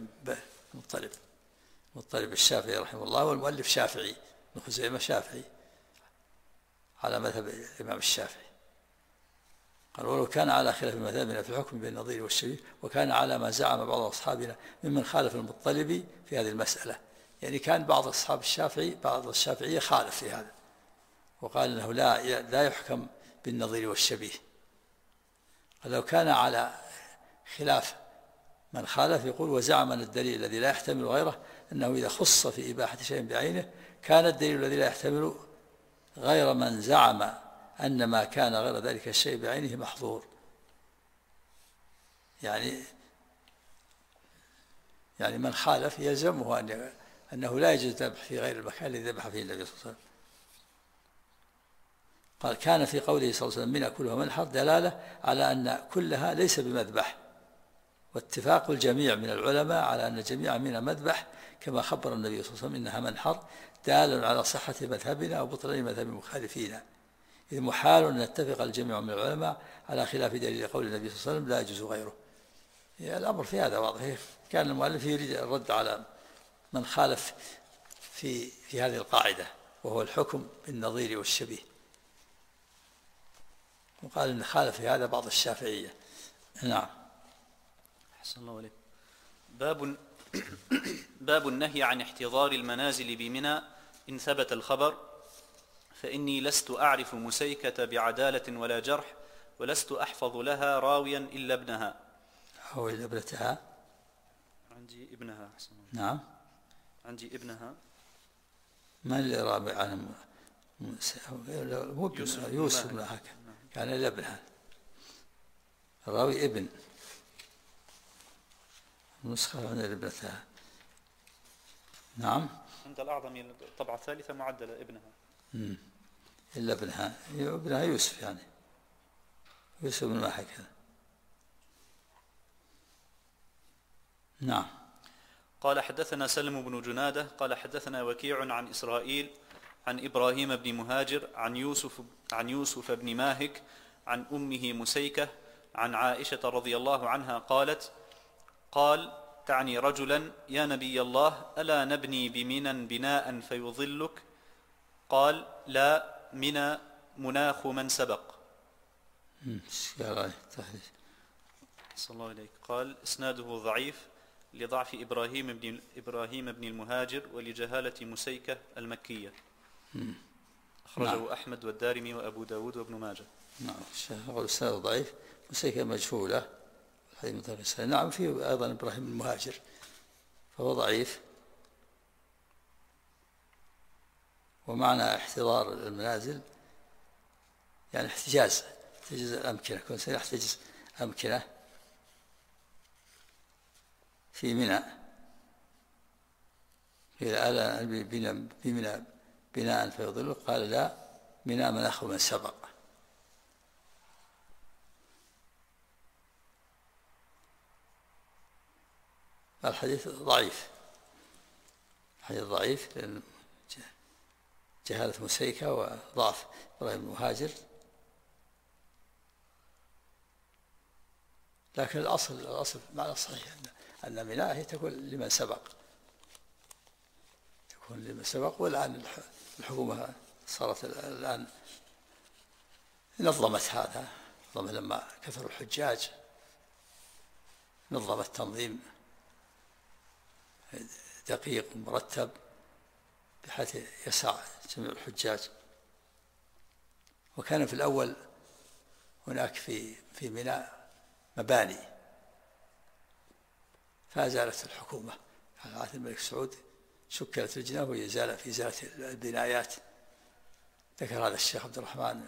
مطلب الشافعي رحمه الله، والمؤلف شافعي ابن خزيمة شافعي على مذهب الإمام الشافعي. قال ولو كان على خلاف مذهبنا في الحكم بالنظير والشبيه، وكان على ما زعم بعض أصحابنا ممن خالف المطلبي في هذه المسألة. يعني كان بعض أصحاب الشافعي، بعض الشافعية خالف في هذا، وقال أنه لا يحكم بالنظير والشبيه. لو كان على خلاف من خالف يقول وزعم أن الدليل الذي لا يحتمل غيره أنه إذا خص في إباحة شيء بعينه كان الدليل الذي لا يحتمل غير من زعم أن ما كان غير ذلك الشيء بعينه محظور. يعني من خالف يلزمه أنه لا يجوز الذبح في غير المكان الذي ذبح فيه النبي صلى الله عليه وسلم. قال كان في قوله صلى الله عليه وسلم منى كلها منحر دلالة على أن كلها ليس بمذبح، واتفاق الجميع من العلماء على أن جميع منها مذبح، كما خبر النبي صلى الله عليه وسلم إنها منحر، دال على صحة مذهبنا وبطلان مذهب المخالفين، إذ محال أن يتفق الجميع من العلماء على خلاف دليل قول النبي صلى الله عليه وسلم لا يجوز غيره. الأمر في هذا واضح. كان المؤلف يريد الرد على من خالف في هذه القاعدة، وهو الحكم بالنظير والشبيه، وقال إن خالف في هذا بعض الشافعية. نعم. أحسن الله عليك. باب النهي عن احتضار المنازل بمنى إن ثبت الخبر، فإني لست أعرف مسيكة بعدالة ولا جرح، ولست أحفظ لها راويا إلا ابنها. هو إلا ابنتها؟ عندي ابنها. نعم عندي ابنها. من اللي رابع عنه؟ يوسف بن حكم كان إلا ابنها، الراوي ابن، نسخة من ابنتها. نعم. عند الأعظم الطبعة الثالثة معدلة ابنها. إلا ابنها يوسف، يعني يوسف بن محك. نعم. قال حدثنا سلم بن جنادة قال حدثنا وكيع عن إسرائيل عن إبراهيم بن مهاجر عن يوسف بن ماهك عن أمه مسيكة عن عائشة رضي الله عنها قال تعني رجلا يا نبي الله ألا نبني بمنى بناء فيظلك؟ قال لا، منى مناخ من سبق. صلى الله عليك. قال اسناده ضعيف لضعف إبراهيم بن المهاجر ولجهالة مسيكة المكية. أخرجه نعم. أحمد والدارمي وأبو داود وابن ماجه. نعم. الإسناد ضعيف، مسيكة مجهولة. نعم. فيه أيضا إبراهيم المهاجر فهو ضعيف. ومعنى احتضار المنازل يعني احتجاز الأمكنة، كون سيحتجز أمكنة في منى. قيل ألا بمنى بناء فيضل؟ قال لا، بناء من أخو من سبق. الحديث ضعيف، حديث ضعيف لأن جهالة مسيكة وضعف إبراهيم المهاجر، لكن الأصل معنى صحيح أن مناء هي تكون لمن سبق، تكون لمن سبق. والآن الحكومة صارت الآن نظمت هذا، لما كثروا الحجاج نظمت تنظيم دقيق ومرتب بحيث يسع جميع الحجاج. وكان في الأول هناك في ميناء مباني، فأزالت الحكومة على عهد الملك سعود، شكلت لجنة وهي في إزالة البنايات. ذكر هذا الشيخ عبد الرحمن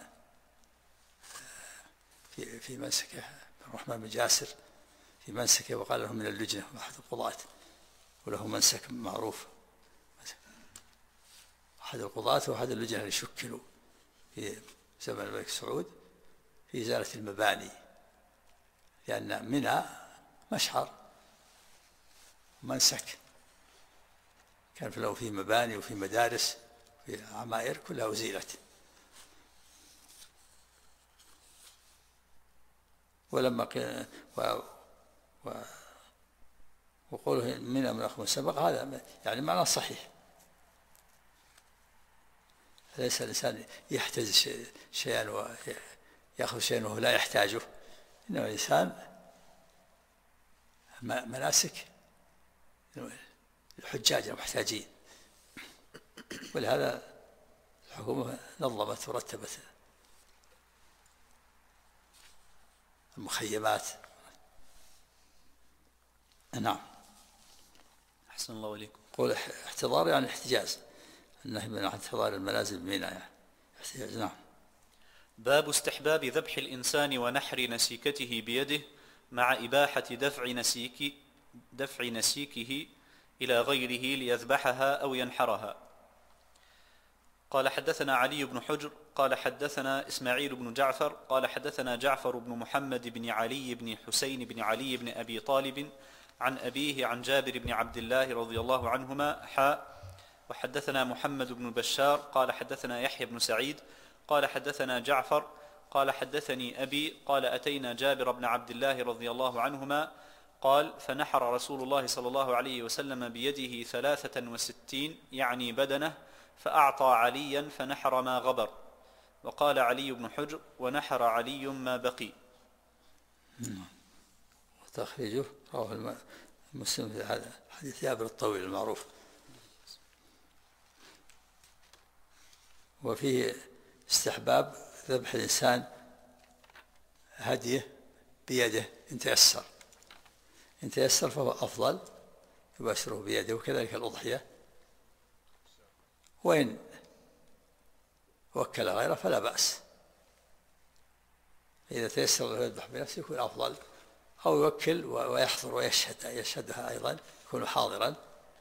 في منسكه، الرحمن بن جاسر في منسكه، وقال له من اللجنة أحد القضاة، وله منسك معروف، أحد القضاة وأحد اللجنة اللي شكلوا في زمن الملك سعود في إزالة المباني، لأن منى مشعر منسك، كان له في مباني وفي مدارس في عمائر كلها أزيلت. ولما وقوله منى من أخو من سبق هذا يعني معنى صحيح، ليس الإنسان يحتاج شيئا ويأخذ شيئا وهو لا يحتاجه، إنما الإنسان مناسك الحجاج المحتاجين. ولهذا الحكومة نظمت ورتبت المخيمات. نعم. أحسن الله إليكم. قول احتضار يعني احتجاز، النهي من احتضار المنازل بمنى يعني احتجاز. نعم. باب استحباب ذبح الإنسان ونحر نسيكته بيده مع إباحة دفع نسيكه إلى غيره ليذبحها أو ينحرها. قال حدثنا علي بن حجر قال حدثنا إسماعيل بن جعفر قال حدثنا جعفر بن محمد بن علي بن حسين بن علي بن أبي طالب عن أبيه عن جابر بن عبد الله رضي الله عنهما وحدثنا محمد بن بشار قال حدثنا يحيى بن سعيد قال حدثنا جعفر قال حدثني أبي قال أتينا جابر بن عبد الله رضي الله عنهما قال فنحر رسول الله صلى الله عليه وسلم بيده 63 يعني بدنه، فأعطى عليا فنحر ما غبر. وقال علي بن حجر ونحر علي ما بقي. وتخريجه رواه مسلم في هذا حديث جابر الطويل المعروف. وفيه استحباب ذبح الإنسان هديه بيده إن تيسر فهو أفضل، يباشره بيده. وكذلك الأضحية، وإن وكل غيره فلا بأس، إذا تيسر له يذبح بنفسه يكون أفضل، أو يوكل ويحضر ويشهدها أيضا يكون حاضرا،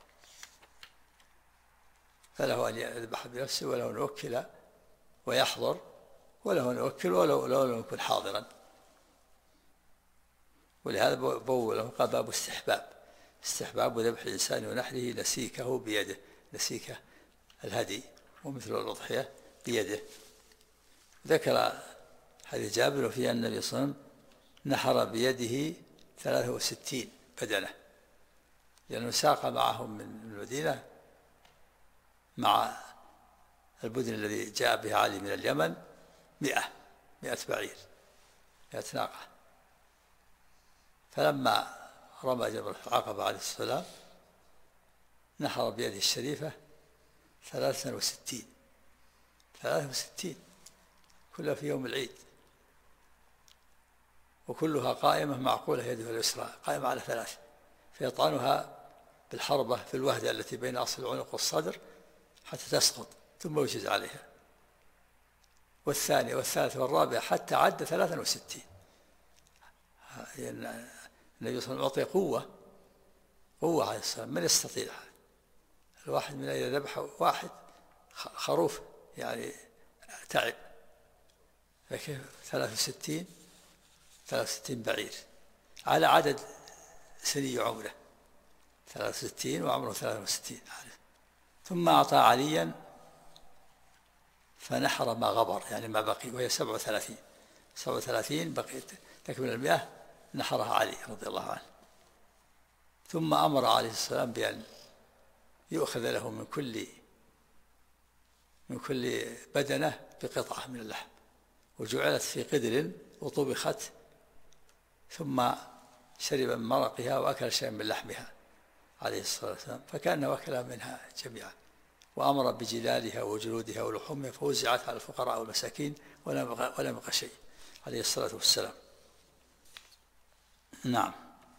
فله أن يذبح بنفسه وله أن يوكل ويحضر، وله أن يوكل ولو لم يكن حاضرا. ولهذا بوله قال باب استحباب ذبح الإنسان ونحره نسيكه بيده، نسيكه الهدي ومثل الأضحية بيده. ذكر حديث جابر وفيه أن النبي صلى الله عليه وسلم نحر بيده 63 بدنة، لأنه ساق معهم من المدينة مع البدن الذي جاء به علي من اليمن 100 بعير، 100 ناقة. فلما رمى جمرة العقبة عليه السلام نحر بيده الشريفة 63 كلها في يوم العيد، وكلها قائمة معقولة يدها اليسرى، قائمة على 3، فيطعنها بالحربة في الوهدة التي بين أصل العنق والصدر حتى تسقط ثم يجز عليها، والثانية والثالثة والرابعة حتى عد 63. النبي صلى الله عليه وسلم أعطي قوة عليه السلام، من يستطيع الواحد من إذا ذبح واحد خروف يعني تعب، فكيف 63 بعير على عدد سني عمره 63 وعمره 63. ثم أعطى عليا فنحر ما غبر يعني ما بقي، وهي 37 بقيت تكمل 100 نحرها علي رضي الله عنه. ثم أمر عليه السلام بأن يؤخذ له من كل بدنة بقطعة من اللحم، وجعلت في قدر وطبخت، ثم شرب من مرقها وأكل شيئا من لحمها عليه الصلاة والسلام، فكأنه أكل منها جميعا. وأمر بجلالها وجلودها ولحومها فوزعت على الفقراء والمساكين ولم يبق شيء عليه الصلاة والسلام. نعم.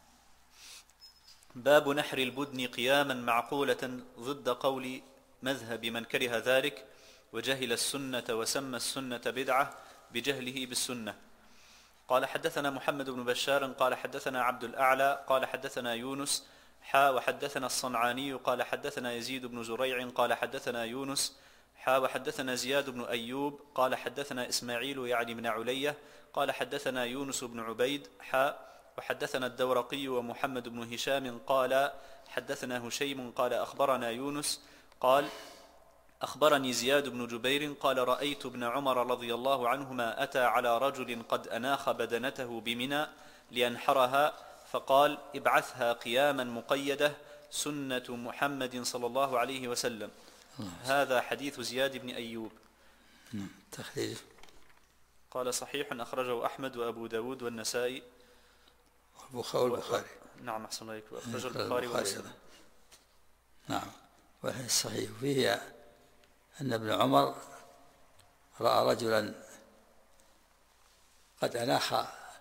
باب نحر البدن قياما معقولة ضد قول مذهب من كره ذلك وجهل السنة وسمى السنة بدعة بجهله بالسنة. قال حدثنا محمد بن بشار قال حدثنا عبد الأعلى قال حدثنا يونس وحدثنا الصنعاني قال حدثنا يزيد بن زريع قال حدثنا يونس وحدثنا زياد بن أيوب قال حدثنا إسماعيل يعني بن علية قال حدثنا يونس بن عبيد وحدثنا الدورقي ومحمد بن هشام قال حدثنا هشيم قال أخبرنا يونس قال أخبرني زياد بن جبير قال رأيت ابن عمر رضي الله عنهما أتى على رجل قد أناخ بدنته بمنى لينحرها فقال ابعثها قياما مقيدة سنة محمد صلى الله عليه وسلم. هذا حديث زياد بن أيوب. تخريج. قال صحيح أخرجه أحمد وأبو داود والنسائي والبخاري. نعم أحسن عليك. وأخرجه البخاري ومسلم. نعم. وهي الصحيح فيه أن ابن عمر رأى رجلا قد أناخ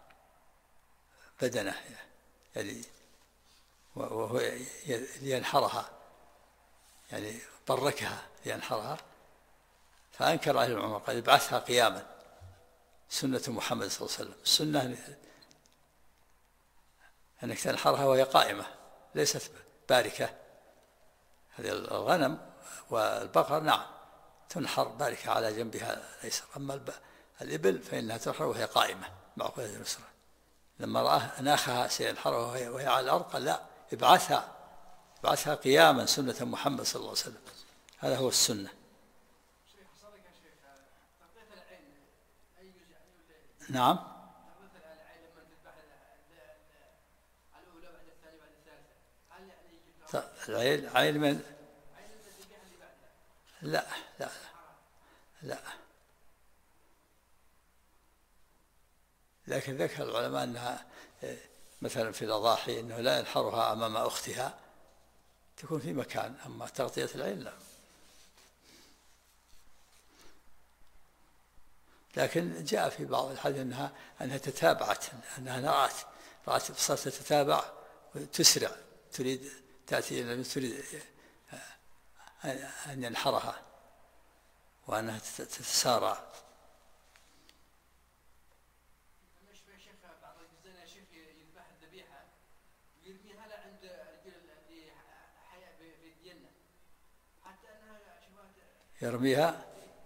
بدنه يعني وهو لينحرها يعني بركها لينحرها، فأنكر عليه عمر قال ابعثها قياما سنة محمد صلى الله عليه وسلم. السنة أنك تنحرها وهي قائمة ليست باركة. هذه الغنم والبقر نعم تنحر باركة على جنبها الأيسر، أما الإبل فإنها تنحر وهي قائمة معقولة اليسرى. لما رآه أناخها سينحرها وهي على الأرض قال لا ابعثها قياما سنة محمد صلى الله عليه وسلم. هذا هو السنة. نعم. العين من لا لكن ذكر العلماء أنها مثلا في الأضاحي أنه لا ينحرها أمام أختها، تكون في مكان، أما تغطية العين لا. لكن جاء في بعض الحديث أنها تتابعت، أنها رأت صارت تتابع وتسرع تريد تأتي تريد أن ينحرها وأنها تتسارع. يرميها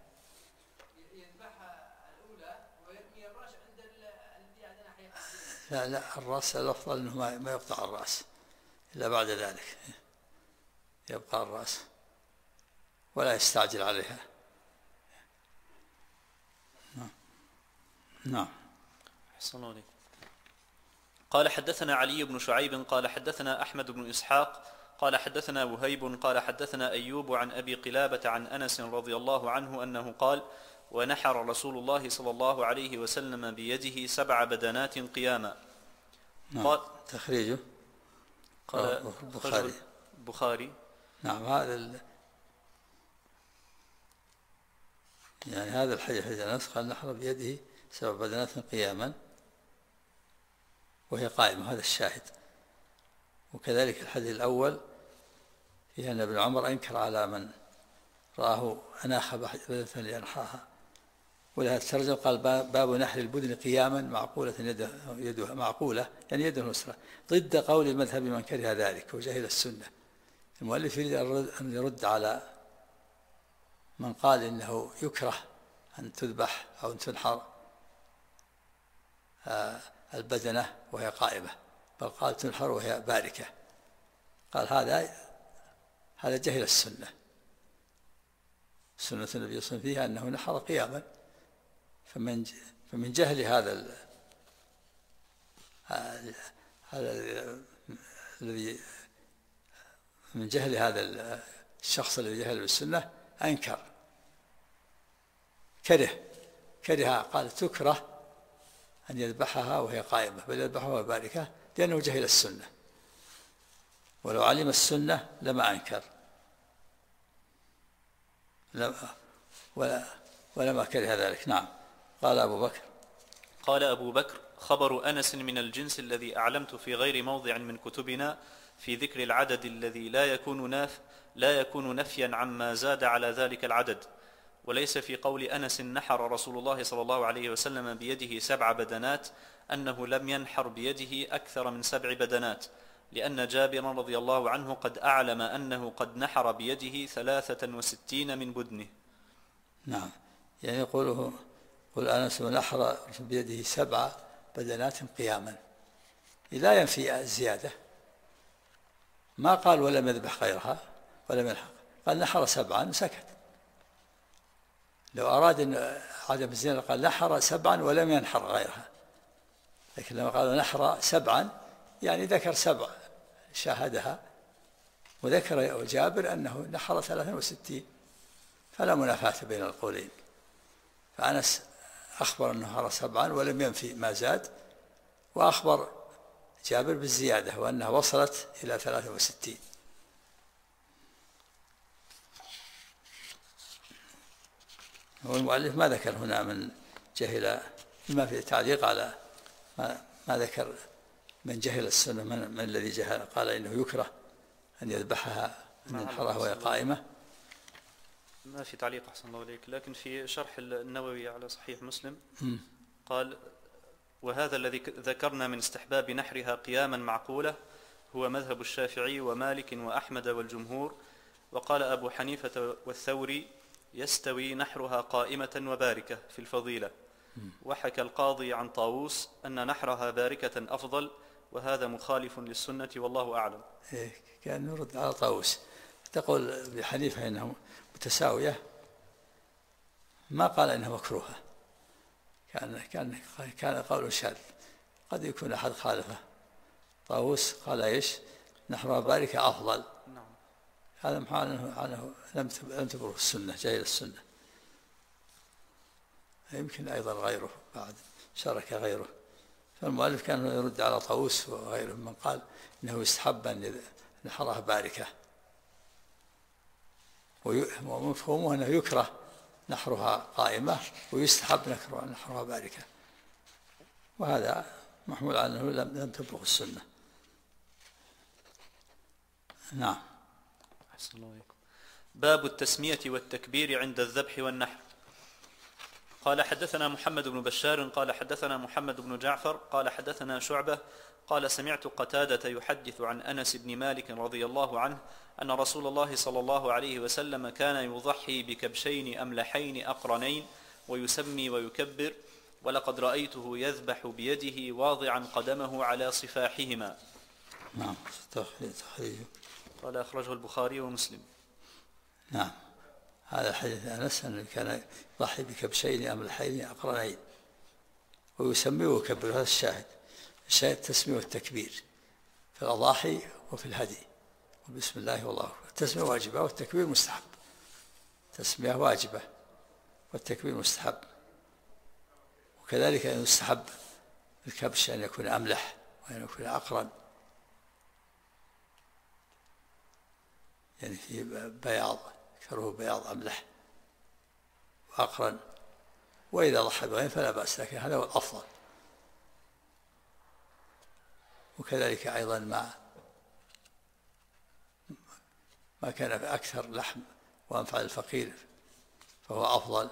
الأولى ويرمي الرأس عند الذي عندنا حياة. لا الرأس الأفضل أنه ما يقطع الرأس إلا بعد ذلك، يبقى الرأس ولا يستعجل عليها. نعم. أحسن عليك. قال حدثنا علي بن شعيب قال حدثنا أحمد بن إسحاق قال حدثنا وهيب قال حدثنا أيوب عن أبي قلابة عن أنس رضي الله عنه أنه قال ونحر رسول الله صلى الله عليه وسلم بيده 7 بدنات قياما. قال تخريجه قال البخاري. نعم. هذا الحديث أنس قال نحر بيده 7 بدنات قياما وهي قائمة، هذا الشاهد. وكذلك الحديث الأول فيه أن ابن عمر أنكر على من رآه أناخ بدنة لينحرها. ولهذا الترجمة قال باب نحر البدن قياما معقولة يدها معقولة يعني يده اليسرى ضد قول المذهب من كره ذلك وجهل السنة. المؤلف يريد أن يرد على من قال إنه يكره أن تذبح أو أن تنحر البدنة وهي قائمة، بل قال تنحر وهي باركة. قال هذا جهل السنة. سنة النبي صلى الله عليه وسلم فيها أنه نحر قياما، فمن جهل هذا الذي من جهل هذا الشخص الذي جهل بالسنة أنكر، كره قال تكره أن يذبحها وهي قائمة، بل يذبحها وهي باركة، لأنه جهل السنة. ولو علم السنة لما أنكر ولما كره ذلك. نعم. قال أبو بكر خبر أنس من الجنس الذي أعلمت في غير موضع من كتبنا في ذكر العدد الذي لا يكون نفيا عما زاد على ذلك العدد، وليس في قول أنس نحر رسول الله صلى الله عليه وسلم بيده 7 بدنات أنه لم ينحر بيده أكثر من 7 بدنات، لأن جابر رضي الله عنه قد أعلم أنه قد نحر بيده 63 من بدنه. نعم، يعني يقول أنس نحر بيده 7 بدنات قياما، لا ينفي الزيادة. ما قال ولم يذبح غيرها ولم ينحر، قال نحر 7 سكت. لو أراد أن عدم الزيادة قال نحر 7 ولم ينحر غيرها، لكن لما قال نحر 7 يعني ذكر 7 شاهدها، وذكر جابر أنه نحر 63، فلا منافاة بين القولين. فأنس أخبر أنه نحر 7 ولم ينفي ما زاد، وأخبر جابر بالزيادة وأنها وصلت إلى 63. والمؤلف ما ذكر هنا من جهل، ما في تعليق على ما ذكر من جهل السنة، من الذي جهل قال إنه يكره أن يذبحها أن ينحرها وهي قائمة. ما في تعليق أحسن الله عليك، لكن في شرح النووي على صحيح مسلم قال وهذا الذي ذكرنا من استحباب نحرها قياما معقولة هو مذهب الشافعي ومالك وأحمد والجمهور، وقال أبو حنيفة والثوري يستوي نحرها قائمة وباركة في الفضيلة. وحكى القاضي عن طاووس أن نحرها باركة أفضل، وهذا مخالف للسنة والله أعلم. كان يرد على طاووس، تقول أبي حنيفة إنها متساوية، ما قال إنها مكروهة، كان قول شاذ، قد يكون أحد خالفه. طاووس قال إيش؟ نحرها باركة أفضل. هذا معناه لم تبره السنة، جاهل السنة. يمكن أيضا غيره بعد شارك غيره. فالمؤلف كان يرد على طاووس وغيره من قال إنه يستحب أن نحرها باركة، ومفهومه أنه يكره نحرها قائمة ويستحب نحرها باركة، وهذا محمول على أنه لم تبلغ السنة. نعم. أحسن الله عليكم. باب التسمية والتكبير عند الذبح والنحر. قال حدثنا محمد بن بشار قال حدثنا محمد بن جعفر قال حدثنا شعبة قال سمعت قتادة يحدث عن أنس بن مالك رضي الله عنه أن رسول الله صلى الله عليه وسلم كان يضحي بكبشين أملحين أقرنين ويسمي ويكبر، ولقد رأيته يذبح بيده واضعا قدمه على صفاحهما. نعم. قال أخرجه البخاري ومسلم. نعم. هذا حديث أنس أنه كان يضحي بكبشين أملحين أقرنين ويسمي ويكبر. هذا الشاهد التسمية والتكبير في الأضاحي وفي الهدي، وبسم الله والله أكبر. التسمية واجبة والتكبير مستحب. التسمية واجبة والتكبير مستحب، وكذلك أن يستحب الكبش أن يكون أملح وأن يكون أقرن، يعني في بياض، كره بياض أملح وأقرن. وإذا ضحى بغيره فلا بأس، لكن هذا هو الأفضل. وكذلك أيضا ما كان أكثر لحم وأنفع الفقير فهو أفضل.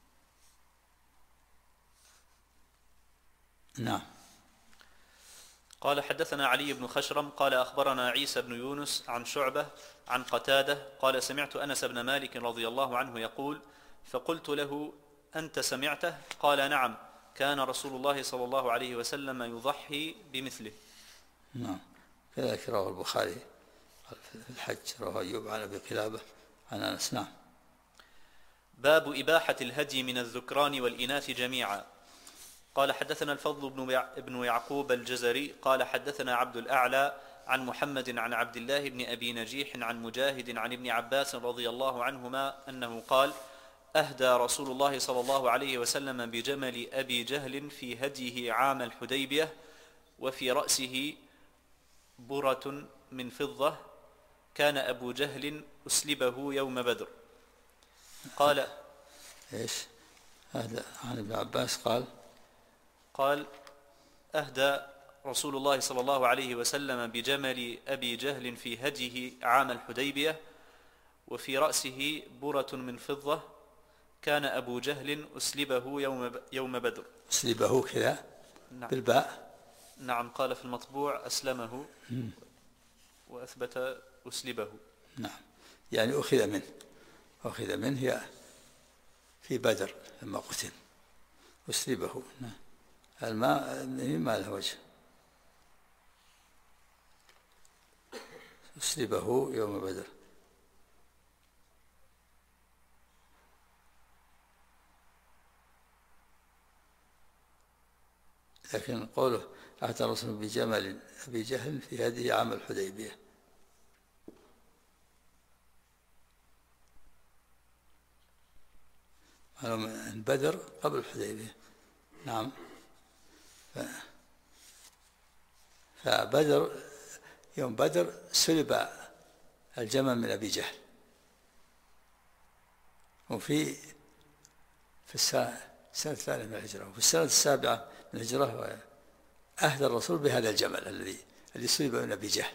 نعم. قال حدثنا علي بن خشرم قال أخبرنا عيسى بن يونس عن شعبة عن قتادة قال سمعت أنس بن مالك رضي الله عنه يقول فقلت له أنت سمعته؟ قال نعم، كان رسول الله صلى الله عليه وسلم يضحي بمثله. نعم، كذلك رواه البخاري في الحج، رواه أيوب عن أبي قلابة عن أنس. نعم. باب إباحة الهدي من الذكران والإناث جميعا. قال حدثنا الفضل بن يعقوب الجزري قال حدثنا عبد الأعلى عن محمد عن عبد الله بن أبي نجيح عن مجاهد عن ابن عباس رضي الله عنهما أنه قال أهدى رسول الله صلى الله عليه وسلم بجمل أبي جهل في هديه عام الحديبية وفي رأسه برة من فضة، كان أبو جهل أسلبه يوم بدر. قال إيش هذا؟ عن ابن عباس قال أهدى رسول الله صلى الله عليه وسلم بجمل أبي جهل في هديه عام الحديبية وفي رأسه برة من فضة، كان أبو جهل أسلبه يوم بدر. أسلبه كذا؟ نعم. بالباء؟ نعم، قال في المطبوع أسلمه وأثبت أسلبه. نعم، يعني أخذ منه هي في بدر لما قتل أسلبه. نعم. الماء ما له وجه، أسلبه يوم بدر. لكن قوله أتى الرسول بجمل أبي جهل في هذه عام الحديبية، من بدر قبل الحديبية. نعم. فبدر يوم بدر سلب الجمل من أبي جهل، وفي السنة الثانية من الهجرة، وفي السنة السابعة من الهجرة أهدى الرسول بهذا الجمل الذي سلب من أبي جهل.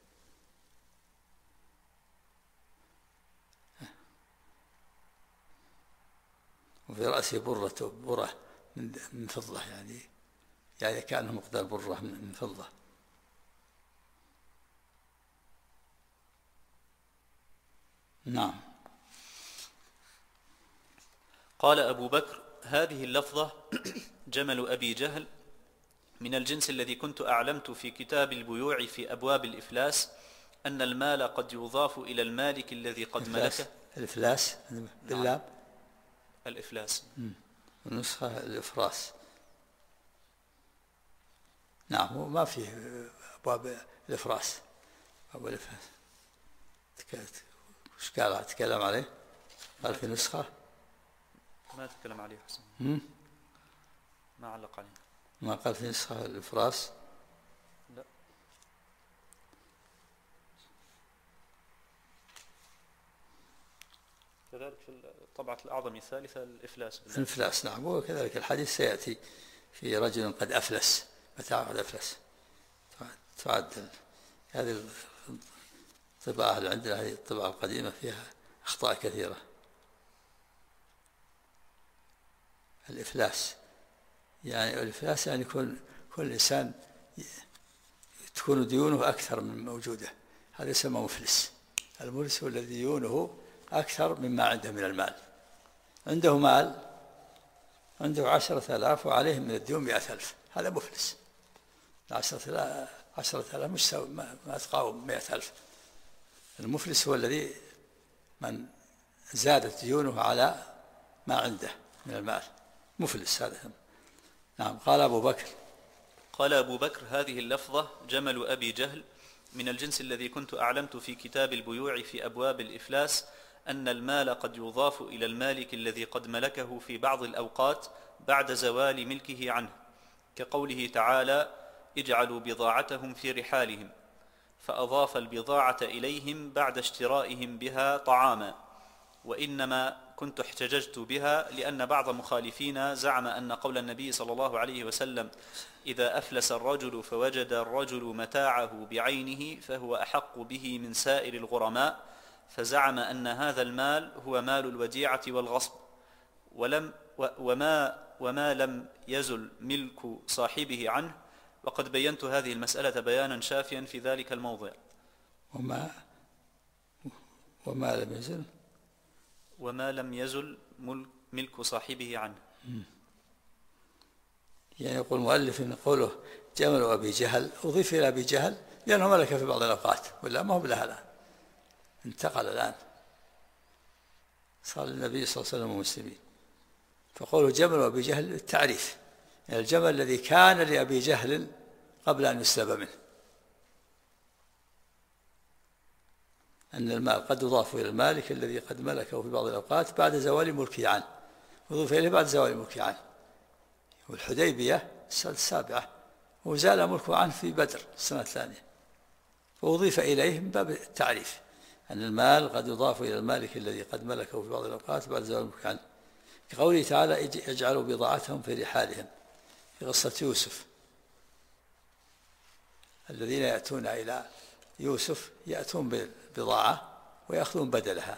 وفي رأسه برة من فضة، يعني كأنه مقدار برة من فضة. نعم. قال أبو بكر هذه اللفظة جمل أبي جهل من الجنس الذي كنت أعلمت في كتاب البيوع في أبواب الإفلاس أن المال قد يضاف إلى المالك الذي قد ملكه. الإفلاس باللام. الإفلاس. النسخة الإفراس. نعم، وما فيه أبواب الإفراس. أبواب الإفلاس وش قال تكلم عليه؟ قال في نسخة ما تكلم عليه حسن، ما علق عليه، ما قال في نسخة الإفراس. لا، كذلك في الطبعة الأعظم الثالثة الإفلاس. نعم، وكذلك الحديث سيأتي في رجل قد أفلس، متى قد أفلس تعدل. هذه الطباعة اللي عندنا، هذه الطباعة القديمة فيها أخطاء كثيرة. الإفلاس يعني يكون كل إنسان تكون ديونه أكثر من موجوده، هذا يسمى مفلس. المفلس هو الذي ديونه أكثر مما عنده من المال. عنده مال، عنده 10,000 وعليه من الديون 100,000، هذا مفلس. 10,000 مش ما تقاوم 100,000. المفلس هو الذي من زادت ديونه على ما عنده من المال، مفلس هذا. نعم. قال أبو بكر هذه اللفظة جمل أبي جهل من الجنس الذي كنت أعلمت في كتاب البيوع في أبواب الإفلاس أن المال قد يضاف إلى المالك الذي قد ملكه في بعض الأوقات بعد زوال ملكه عنه، كقوله تعالى اجعلوا بضاعتهم في رحالهم، فأضاف البضاعة إليهم بعد اشترائهم بها طعاما. وإنما كنت احتججت بها لأن بعض مخالفين زعم أن قول النبي صلى الله عليه وسلم إذا أفلس الرجل فوجد الرجل متاعه بعينه فهو أحق به من سائر الغرماء، فزعم أن هذا المال هو مال الوديعة والغصب، وما لم يزل ملك صاحبه عنه وقد بينت هذه المسألة بيانا شافيا في ذلك الموضع. وما لم يزل ملك صاحبه عنه. يعني يقول المؤلف إن قوله جمل أبي جهل أضيف إلى أبي جهل لأنه ملك في بعض الأوقات، ولا ما هو بله الآن، انتقل الآن، صار النبي صلى الله عليه وسلم ومسلمين. فقوله جمل أبي جهل التعريف، يعني الجمل الذي كان لأبي جهل قبل أن يسلب منه، أن المال قد يضاف إلى المالك الذي قد ملكه في بعض الأوقات بعد زوال ملكه عنه، وضيف إليه بعد زوال ملكه عنه. والحديبية السنة السابعة وزال ملكه عنه في بدر السنة الثانية، فأضيف إليه من باب التعريف أن المال قد يضاف إلى المالك الذي قد ملكه في بعض الأوقات بعد زوال ملكه عنه، كقوله تعالى يجعلوا بضاعتهم في رحالهم في قصة يوسف. الذين يأتون إلى يوسف يأتون بالبضاعة ويأخذون بدلها،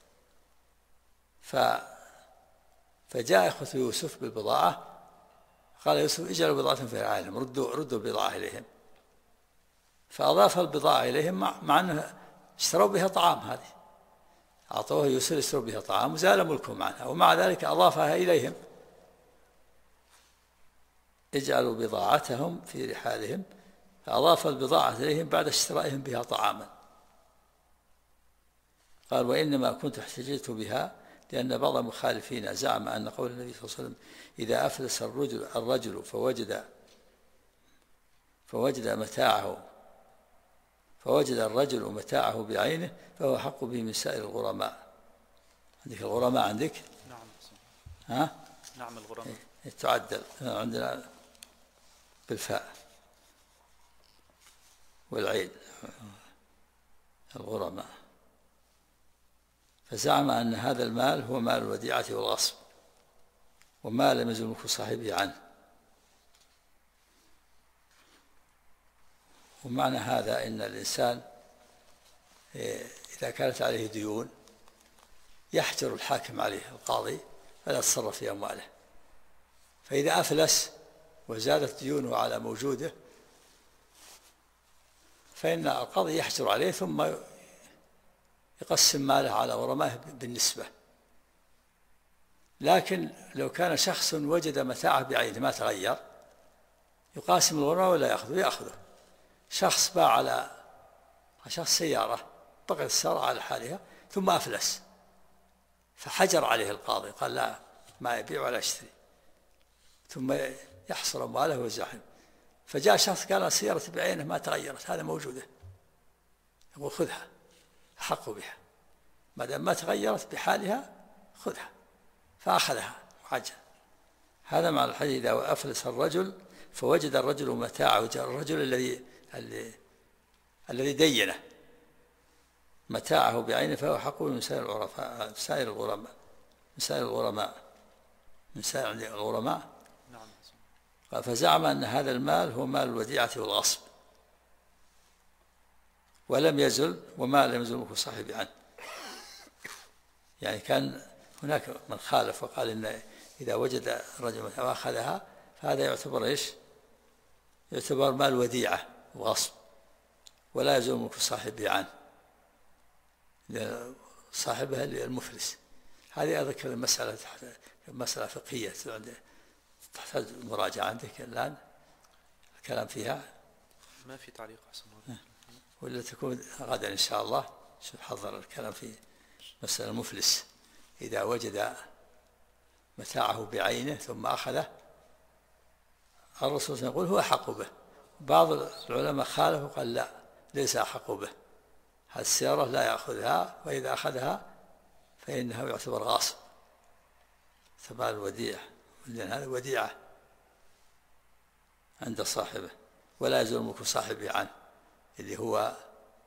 فجاء إخوة يوسف بالبضاعة، قال يوسف اجعلوا بضاعتهم في رحالهم، ردوا البضاعة إليهم، فأضاف البضاعة إليهم مع أنه اشتروا بها طعام، هذه أعطوها يوسف اشتروا بها طعام وزال ملكهم عنها، ومع ذلك أضافها إليهم، اجعلوا بضاعتهم في رحالهم، فأضاف البضاعة إليهم بعد اشترائهم بها طعاما. قال وإنما كنت احتججت بها لأن بعض المخالفين زعم أن قول النبي صلى الله عليه وسلم إذا أفلس الرجل فوجد الرجل متاعه بعينه فهو حق به من سائر الغرماء. عندك الغرماء عندك؟ نعم. ها؟ نعم الغرماء تعدل عندنا بالفاء والعين الغرماء. فزعم أن هذا المال هو مال الوديعة والغصب، وما لم يزل ملك صاحبه عنه. ومعنى هذا إن الإنسان إذا كانت عليه ديون يحجر الحاكم عليه القاضي فلا يتصرف في أمواله، فإذا أفلس وزادت ديونه على موجوده فإن القاضي يحجر عليه ثم يقسم ماله على غرمائه بالنسبة. لكن لو كان شخص وجد متاعه بعينه ما تغير يقاسم الغرماء ولا يأخذه. شخص باع على شخص سيارة، بقيت السيارة على حالها ثم أفلس، فحجر عليه القاضي قال لا ما يبيع ولا يشتري، ثم يحصر أمواله ويزاحم. فجاء شخص قال السيارة بعينه ما تغيرت، هذا موجودة، يقول خذها، أحق بها ما دام ما تغيرت بحالها خذها، فأخذها وعجل. هذا مع الحديث إذا أفلس الرجل فوجد الرجل متاعه، الرجل الذي دينه متاعه بعينه فهو حق من سائر الغرماء. قال فزعم أن هذا المال هو مال الوديعة والغصب، وما لم يزل ملك صاحبه عنه. يعني كان هناك من خالف وقال إن إذا وجد رجل وأخذها فهذا يعتبر إيش؟ يعتبر مال وديعة وغصب، ولا يزول ملك صاحبه عنه، صاحبها المفلس. هذه أذكر مسألة فقهية تحتاج مراجعة. عندك الآن الكلام فيها؟ ما في تعليق أحسن الله، ولا تكون غدا إن شاء الله. شوف حضر الكلام في مسألة المفلس إذا وجد متاعه بعينه ثم أخذه، الرسول يقول هو أحق به. بعض العلماء خالفوا قال لا ليس أحق به، هذه السيارة لا يأخذها، وإذا أخذها فإنه يعتبر غاصب تبع الوديعة، لأن هذا وديعة عند صاحبه، ولا يزول ملك صاحبه عنه اللي هو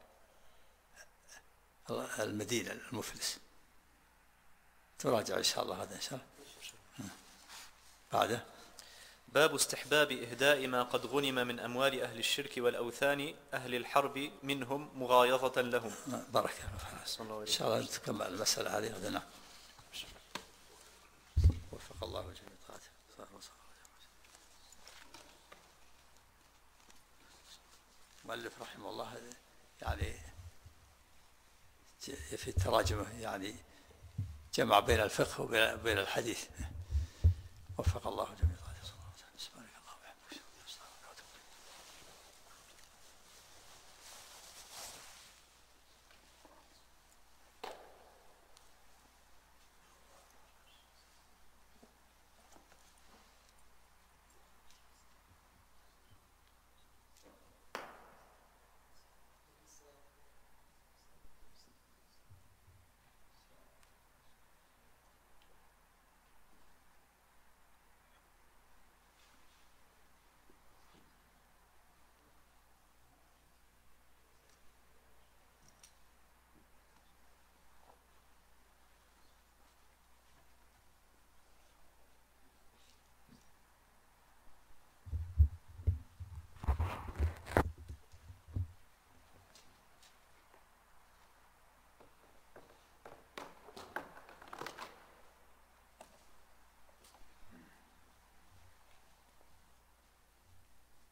المدينة المفلس. تراجع إن شاء الله هذا إن شاء الله. بعده باب استحباب إهداء ما قد غنم من أموال أهل الشرك والأوثان أهل الحرب منهم مغايظة لهم. بارك الله إن شاء الله نتكمل المسألة هذه غدا. وفق الله جميع طاعته. المؤلف رحمه الله يعني في التراجم يعني جمع بين الفقه وبين الحديث، وفق الله جميعا.